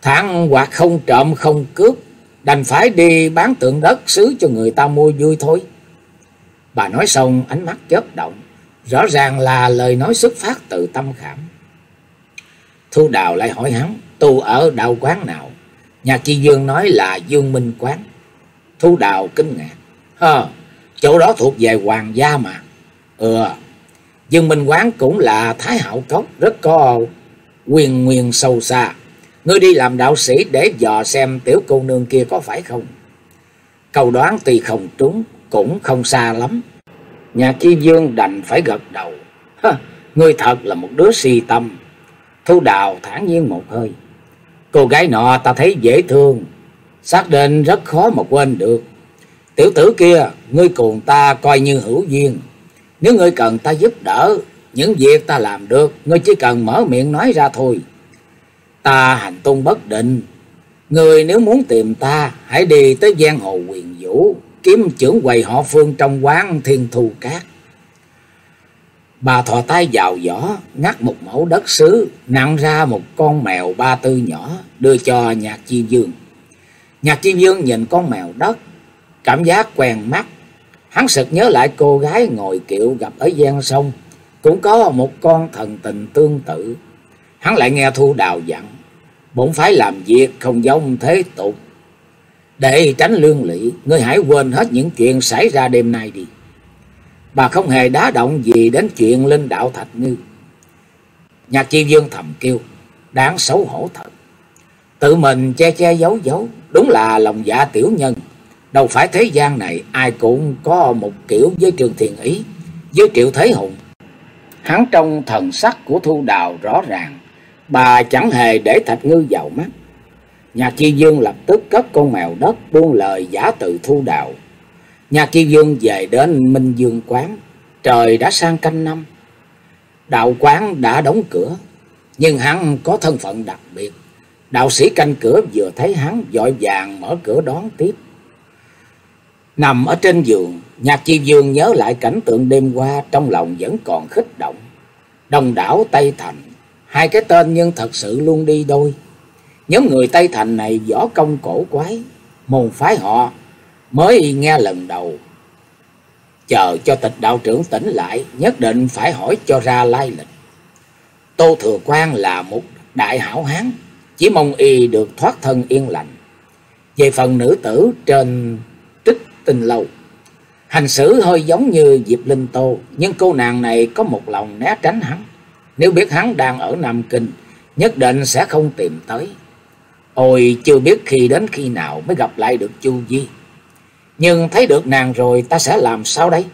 Thẳng hoặc không trộm không cướp, đành phải đi bán tượng đất xứ cho người ta mua vui thôi. Bà nói xong ánh mắt chớp động, rõ ràng là lời nói xuất phát từ tâm khảm. Thu Đào lại hỏi hắn tu ở đạo quán nào. Nhạc Chi Dương nói là Dương Minh Quán. Thu Đào kinh ngạc. Hơ, chỗ đó thuộc về hoàng gia mà. Ừ, Dương Minh Quán cũng là Thái Hạo Cốc, rất có quyền nguyên sâu xa. Ngươi đi làm đạo sĩ để dò xem tiểu cô nương kia có phải không? Câu đoán tuy không trúng, cũng không xa lắm. Nhạc Chi Dương đành phải gật đầu. Hơ, ngươi thật là một đứa si tâm. Thu Đào thản nhiên một hơi. Cô gái nọ ta thấy dễ thương, xác định rất khó mà quên được. Tiểu tử kia, ngươi cùng ta coi như hữu duyên. Nếu ngươi cần ta giúp đỡ, những việc ta làm được, ngươi chỉ cần mở miệng nói ra thôi. Ta hành tung bất định, ngươi nếu muốn tìm ta, hãy đi tới giang hồ Huyền Vũ, kiếm trưởng quầy họ Phương trong quán Thiên Thu Cát. Bà thò tay vào giỏ, ngắt một mẫu đất sứ, nặng ra một con mèo ba tư nhỏ, đưa cho Nhạc Chi Dương. Nhạc Chi Dương nhìn con mèo đất, cảm giác quen mắt. Hắn sực nhớ lại cô gái ngồi kiệu gặp ở gian sông, cũng có một con thần tình tương tự. Hắn lại nghe Thu Đào dặn, bổn phải làm việc không giống thế tục. Để tránh liên lụy, ngươi hãy quên hết những chuyện xảy ra đêm nay đi. Bà không hề đá động gì đến chuyện linh đạo Thạch Ngư. Nhạc Chi Dương thầm kêu, đáng xấu hổ thật. Tự mình che che giấu giấu, đúng là lòng dạ tiểu nhân. Đâu phải thế gian này ai cũng có một kiểu với Trương Thiên Ý, với Triệu Thế Hùng. Hắn trong thần sắc của Thu Đào rõ ràng, bà chẳng hề để Thạch Ngư vào mắt. Nhạc Chi Dương lập tức cất con mèo đất, buông lời giả từ Thu Đào. Nhạc Chi Dương về đến Minh Dương Quán. Trời đã sang canh năm, đạo quán đã đóng cửa, nhưng hắn có thân phận đặc biệt. Đạo sĩ canh cửa vừa thấy hắn vội vàng mở cửa đón tiếp. Nằm ở trên giường, Nhạc Chi Dương nhớ lại cảnh tượng đêm qua, trong lòng vẫn còn khích động. Đông đảo Tây Thành, hai cái tên nhưng thật sự luôn đi đôi. Nhóm người Tây Thành này võ công cổ quái, môn phái họ mới nghe lần đầu. Chờ cho Tịch đạo trưởng tỉnh lại, nhất định phải hỏi cho ra lai lịch. Tô Thừa Quang là một đại hảo hán, chỉ mong y được thoát thân yên lành. Về phần nữ tử trên Trích Tinh Lâu, hành xử hơi giống như Diệp Linh Tô, nhưng cô nàng này có một lòng né tránh hắn. Nếu biết hắn đang ở Nam Kinh, nhất định sẽ không tìm tới. Ôi, chưa biết khi đến khi nào mới gặp lại được Chu Di. Nhưng thấy được nàng rồi ta sẽ làm sao đây?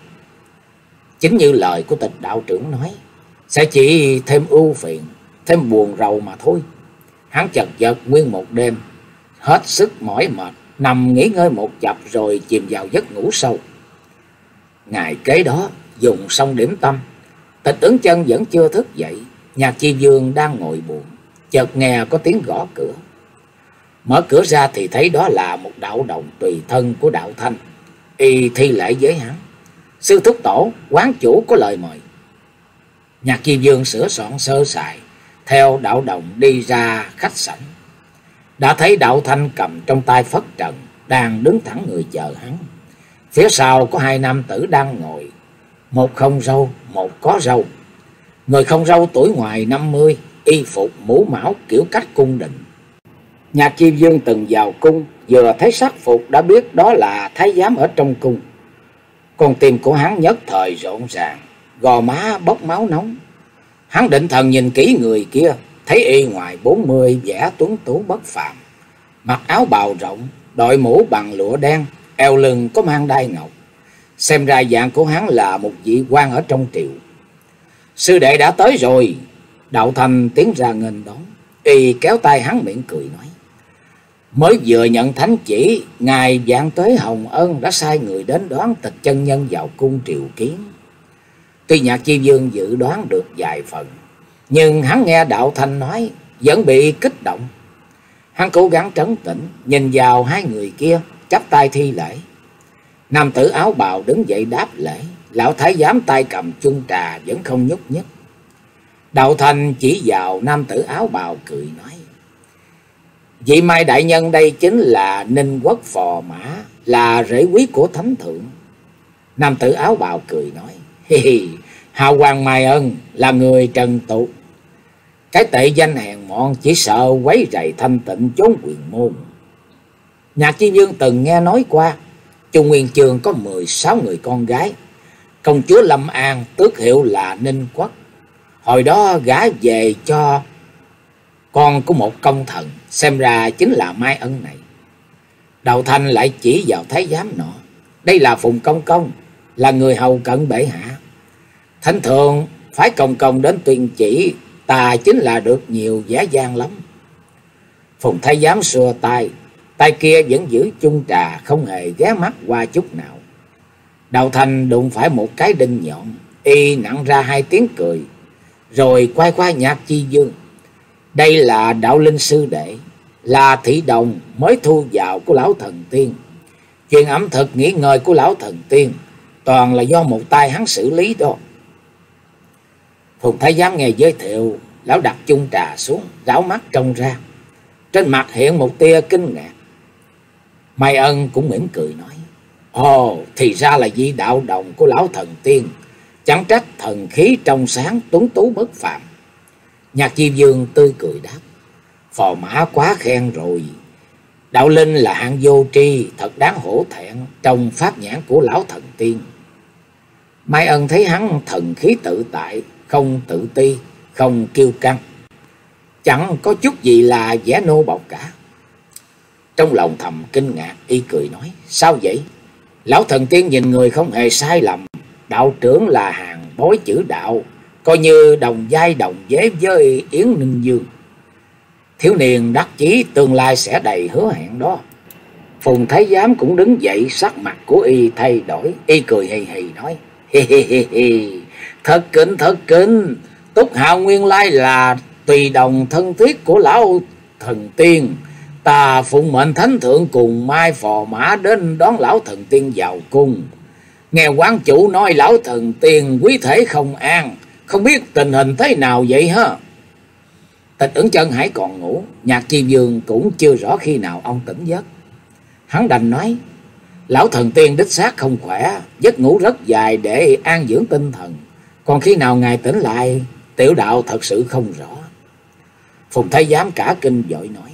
Chính như lời của Tịch đạo trưởng nói, sẽ chỉ thêm ưu phiền, thêm buồn rầu mà thôi. Hắn chật vật nguyên một đêm, hết sức mỏi mệt, nằm nghỉ ngơi một chập rồi chìm vào giấc ngủ sâu. Ngày kế đó, dùng xong điểm tâm, Tịch Ứng Chân vẫn chưa thức dậy. Nhạc Chi Dương đang ngồi buồn, chợt nghe có tiếng gõ cửa. Mở cửa ra thì thấy đó là một đạo đồng tùy thân của đạo Thanh. Y thi lễ với hắn, sư thúc tổ, quán chủ có lời mời. Nhạc Chi Dương sửa soạn sơ sài, theo đạo đồng đi ra khách sảnh. Đã thấy đạo Thanh cầm trong tay phất trần, đang đứng thẳng người chờ hắn. Phía sau có hai nam tử đang ngồi, một không râu, một có râu. Người không râu tuổi ngoài năm mươi, y phục mũ mão kiểu cách cung đình. Nhạc Chi Dương từng vào cung, vừa thấy sắc phục đã biết đó là thái giám ở trong cung. Con tim của hắn nhất thời rộn ràng, gò má bốc máu nóng. Hắn định thần nhìn kỹ người kia, thấy y ngoài bốn mươi, vẻ tuấn tú bất phàm, mặc áo bào rộng, đội mũ bằng lụa đen, eo lưng có mang đai ngọc. Xem ra dạng của hắn là một vị quan ở trong triều. Sư đệ đã tới rồi. Đạo Thanh tiến ra nghênh đón. Y kéo tay hắn miệng cười nói, mới vừa nhận thánh chỉ, ngài Vạn Tuế Hồng Ân đã sai người đến đón Tịch chân nhân vào cung triều kiến. Tuy Nhạc Chi Dương dự đoán được vài phần, nhưng hắn nghe đạo Thanh nói vẫn bị kích động. Hắn cố gắng trấn tĩnh, nhìn vào hai người kia, chắp tay thi lễ. Nam tử áo bào đứng dậy đáp lễ. Lão thái giám tay cầm chung trà vẫn không nhúc nhích. Đạo Thanh chỉ vào nam tử áo bào cười nói, Vị Mai đại nhân đây chính là Ninh Quốc Phò Mã, là rể quý của thánh thượng. Nam tử áo bào cười nói, hi hi, hào hoàng Mai Ân là người trần tục, cái tệ danh hèn mọn, chỉ sợ quấy rầy thanh tịnh chốn quyền môn. Nhạc Chi Vương từng nghe nói qua, Trung Nguyên Chương có mười sáu người con gái. Công chúa Lâm An tước hiệu là Ninh Quốc. Hồi đó gả về cho con của một công thần, xem ra chính là Mai Ân này. Đầu Thanh lại chỉ vào thái giám nọ, đây là Phùng Công Công, là người hầu cận bệ hạ. Thánh thượng phải công công đến tuyên chỉ, ta chính là được nhiều giá gian lắm. Phùng thái giám xua tay, tay kia vẫn giữ chung trà, không hề ghé mắt qua chút nào. Đầu Thanh đụng phải một cái đinh nhọn, y nặng ra hai tiếng cười, rồi quay qua Nhạc Chi Vương. Đây là đạo linh sư đệ, là thị đồng mới thu vào của lão thần tiên. Chuyện ẩm thực nghỉ ngơi của lão thần tiên toàn là do một tay hắn xử lý đó. Phùng thái giám nghe giới thiệu, lão đặt chung trà xuống, rảo mắt trông ra, trên mặt hiện một tia kinh ngạc. Mai Ân cũng mỉm cười nói, ồ, thì ra là vị đạo đồng của lão thần tiên, chẳng trách thần khí trong sáng, tuấn tú bất phàm. Nhạc Chi Vương tươi cười đáp, Phò Mã quá khen rồi, đạo linh là hạng vô tri, thật đáng hổ thẹn trong pháp nhãn của lão thần tiên. Mai Ân thấy hắn thần khí tự tại, không tự ti, không kiêu căng, chẳng có chút gì là vẻ nô bộc cả. Trong lòng thầm kinh ngạc, y cười nói, sao vậy? Lão thần tiên nhìn người không hề sai lầm, đạo trưởng là hàng bối chữ đạo, coi như đồng giai đồng giới với Yến Ninh Dương. Thiếu niên đắc chí tương lai sẽ đầy hứa hẹn đó. Phùng thái giám cũng đứng dậy, sắc mặt của y thay đổi, y cười hì hì nói, hi hi hi hi, thật kính thật kính, Túc Hạo nguyên lai là tùy đồng thân thiết của lão thần tiên. Ta phụng mệnh thánh thượng cùng Mai Phò Mã đến đón lão thần tiên vào cung. Nghe quán chủ nói lão thần tiên quý thể không an, không biết tình hình thế nào vậy hả? Tịch Ứng Chân hãy còn ngủ, Nhạc Chi Vương cũng chưa rõ khi nào ông tỉnh giấc. Hắn đành nói, lão thần tiên đích xác không khỏe, giấc ngủ rất dài để an dưỡng tinh thần, còn khi nào ngài tỉnh lại, tiểu đạo thật sự không rõ. Phùng thái giám cả kinh vội nói,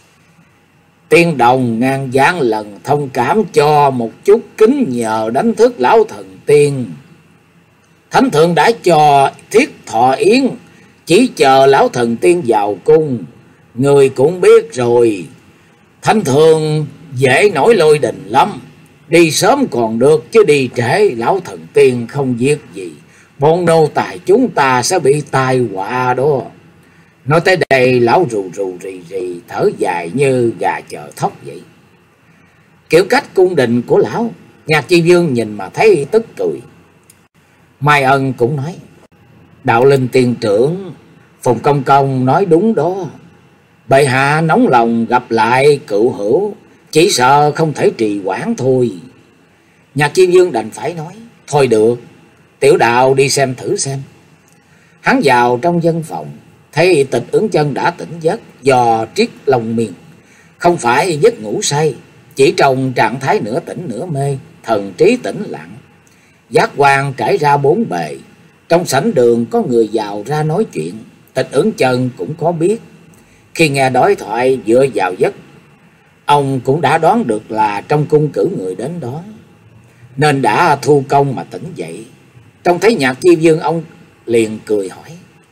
tiên đồng ngàn vạn lần thông cảm cho một chút kính nhờ đánh thức lão thần tiên. Thánh thượng đã cho thiết thọ yến, chỉ chờ lão thần tiên vào cung. Người cũng biết rồi, thánh thượng dễ nổi lôi đình lắm, đi sớm còn được, chứ đi trễ lão thần tiên không việc gì, bọn nô tài chúng ta sẽ bị tai họa đó. Nói tới đây, lão rù rù rì rì, thở dài như gà chờ thóc vậy. Kiểu cách cung đình của lão, Nhạc Chi Vương nhìn mà thấy tức cười. Mai Ân cũng nói, đạo linh tiên trưởng, Phùng Công Công nói đúng đó. Bệ hạ nóng lòng gặp lại cựu hữu, chỉ sợ không thể trì hoãn thôi. Nhạc Chi Vương đành phải nói, thôi được, tiểu đạo đi xem thử xem. Hắn vào trong dân phòng, thấy Tịch Ứng Chân đã tỉnh giấc do triết long miên, không phải giấc ngủ say, chỉ trong trạng thái nửa tỉnh nửa mê, thần trí tĩnh lặng. Giác quan trải ra bốn bề, trong sảnh đường có người vào ra nói chuyện, Tịch Ứng Chân cũng có biết. Khi nghe đối thoại dựa vào giấc, ông cũng đã đoán được là trong cung cử người đến đón, nên đã thu công mà tỉnh dậy. Trông thấy Nhạc Chi Vương, ông liền cười hỏi,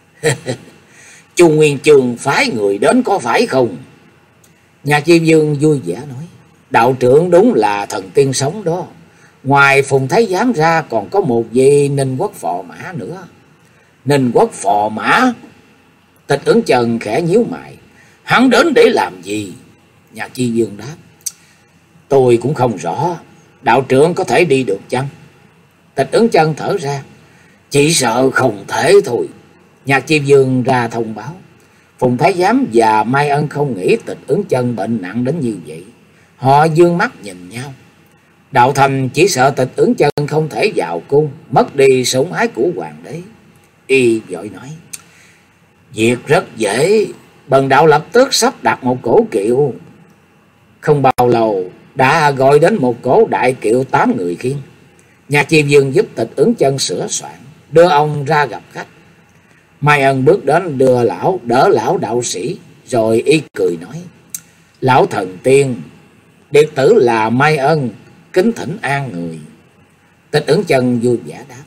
Chu Nguyên Chương phái người đến có phải không? Nhạc Chi Vương vui vẻ nói, đạo trưởng đúng là thần tiên sống đó. Ngoài Phùng thái giám ra còn có một vị Ninh Quốc Phò Mã nữa. Ninh Quốc Phò Mã? Tịch Ứng Chân khẽ nhíu mày, hắn đến để làm gì? Nhạc Chi Vương đáp, tôi cũng không rõ, đạo trưởng có thể đi được chăng? Tịch Ứng Chân thở ra, chỉ sợ không thể thôi. Nhạc Chi Vương ra thông báo, Phùng thái giám và Mai Ân không nghĩ Tịch Ứng Chân bệnh nặng đến như vậy. Họ dương mắt nhìn nhau. Đạo Thành chỉ sợ Tịch Ứng Chân không thể vào cung, mất đi sủng ái của hoàng đế. Y vội nói, việc rất dễ, Bần đạo lập tức sắp đặt một cỗ kiệu. Không bao lâu đã gọi đến một cỗ đại kiệu tám người khiêng. Nhạc Chi Vương giúp Tịch Ứng Chân sửa soạn, đưa ông ra gặp khách. Mai Ân bước đến đưa lão, đỡ lão đạo sĩ, rồi y cười nói: Lão thần tiên, đệ tử là Mai Ân, kính thỉnh an người. Tịch Ứng Chân vui vẻ đáp: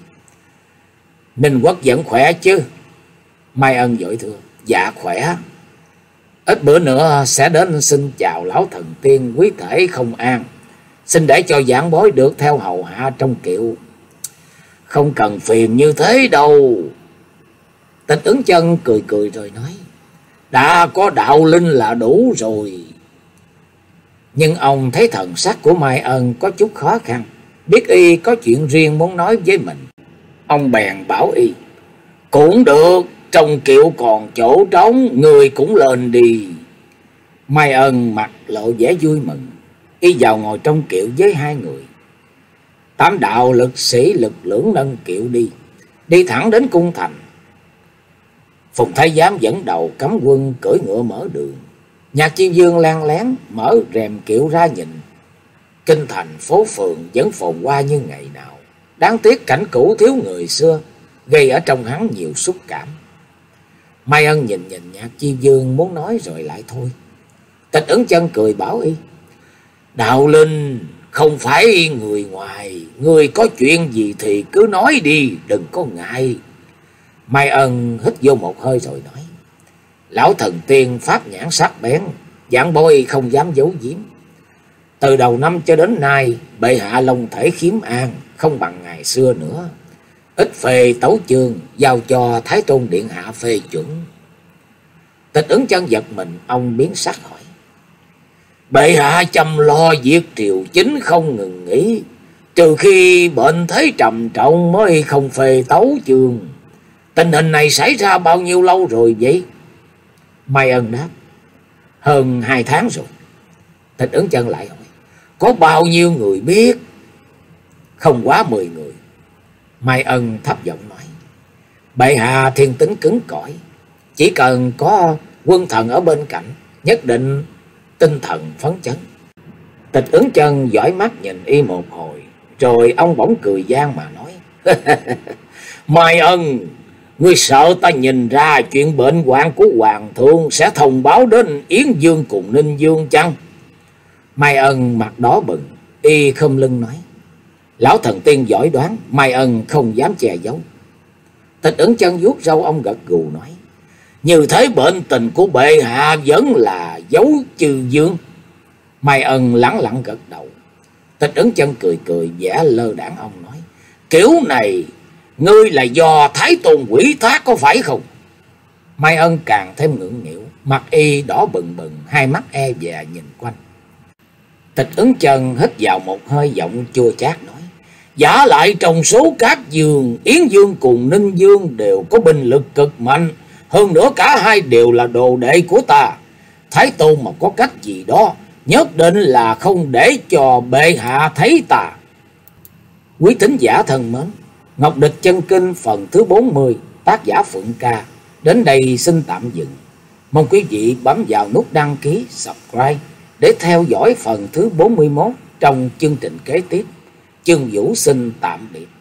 Ninh Quốc vẫn khỏe chứ? Mai Ân vội thưa: Dạ khỏe. Ít bữa nữa sẽ đến xin chào lão thần tiên, quý thể không an, xin để cho giảng bối được theo hầu hạ trong kiệu. Không cần phiền như thế đâu. Tịch Ứng Chân cười cười rồi nói: Đã có đạo linh là đủ rồi. Nhưng ông thấy thần sắc của Mai Ân có chút khó khăn, biết y có chuyện riêng muốn nói với mình. Ông bèn bảo y: Cũng được, trong kiệu còn chỗ trống, người cũng lên đi. Mai Ân mặt lộ vẻ vui mừng, y vào ngồi trong kiệu với hai người. Tám đạo lực sĩ lực lưỡng nâng kiệu đi, đi thẳng đến cung thành. Phùng Thái Giám dẫn đầu cấm quân cưỡi ngựa mở đường. Nhạc Chi Vương lén lén mở rèm kiệu ra nhìn. Kinh thành phố phường vẫn phồn hoa như ngày nào. Đáng tiếc cảnh cũ thiếu người xưa, gây ở trong hắn nhiều xúc cảm. Mai Ân nhìn nhìn Nhạc Chi Vương muốn nói rồi lại thôi. Tịch Ứng Chân cười bảo y: Đạo linh không phải người ngoài, người có chuyện gì thì cứ nói đi, đừng có ngại. Mai Ân hít vô một hơi rồi nói: Lão thần tiên pháp nhãn sắc bén, giảng bối không dám giấu giếm. Từ đầu năm cho đến nay, bệ hạ long thể khiếm an, không bằng ngày xưa nữa. Ít phê tấu chương giao cho Thái Tôn điện hạ phê chuẩn. Tịch Ứng Chân giật mình, ông biến sắc hỏi: Bệ hạ chăm lo việc triều chính không ngừng nghỉ, trừ khi bệnh thế trầm trọng mới không phê tấu chương. Tình hình này xảy ra bao nhiêu lâu rồi vậy? Mai Ân đáp: Hơn hai tháng rồi. Tịch Ứng Chân lại hỏi: Có bao nhiêu người biết? Không quá mười người. Mai Ân thấp giọng nói: Bệ hạ thiên tính cứng cỏi, chỉ cần có quân thần ở bên cạnh, nhất định tinh thần phấn chấn. Tịch Ứng Chân dõi mắt nhìn y một hồi, rồi ông bỗng cười gian mà nói: Mai Ân, ngươi sợ ta nhìn ra chuyện bệnh hoạn của hoàng thượng sẽ thông báo đến Yến Dương cùng Ninh Dương chăng? Mai Ân mặt đỏ bừng, y khom lưng nói: Lão thần tiên giỏi đoán, Mai Ân không dám che giấu. Tịch Ứng Chân vuốt râu, ông gật gù nói: Như thế bệnh tình của bệ hạ vẫn là giấu Chư Dương. Mai Ân lẳng lặng gật đầu. Tịch Ứng Chân cười cười vẻ lơ đãng, ông nói: Kiểu này ngươi là do Thái Tôn quỷ thác có phải không? Mai Ân càng thêm ngượng nghịu, mặt y đỏ bừng bừng, hai mắt e dè nhìn quanh. Tịch Ứng Chân hít vào một hơi, giọng chua chát nói: Giả lại trong số các dương, Yến Dương cùng Ninh Dương đều có binh lực cực mạnh, hơn nữa cả hai đều là đồ đệ của ta. Thái Tôn mà có cách gì đó, nhất định là không để cho bệ hạ thấy ta. Quý thính giả thân mến, Ngọc Địch Chân Kinh phần thứ bốn mươi, tác giả Phượng Ca đến đây xin tạm dừng. Mong quý vị bấm vào nút đăng ký, subscribe để theo dõi phần thứ bốn mươi mốt trong chương trình kế tiếp. Chương Vũ xin tạm biệt.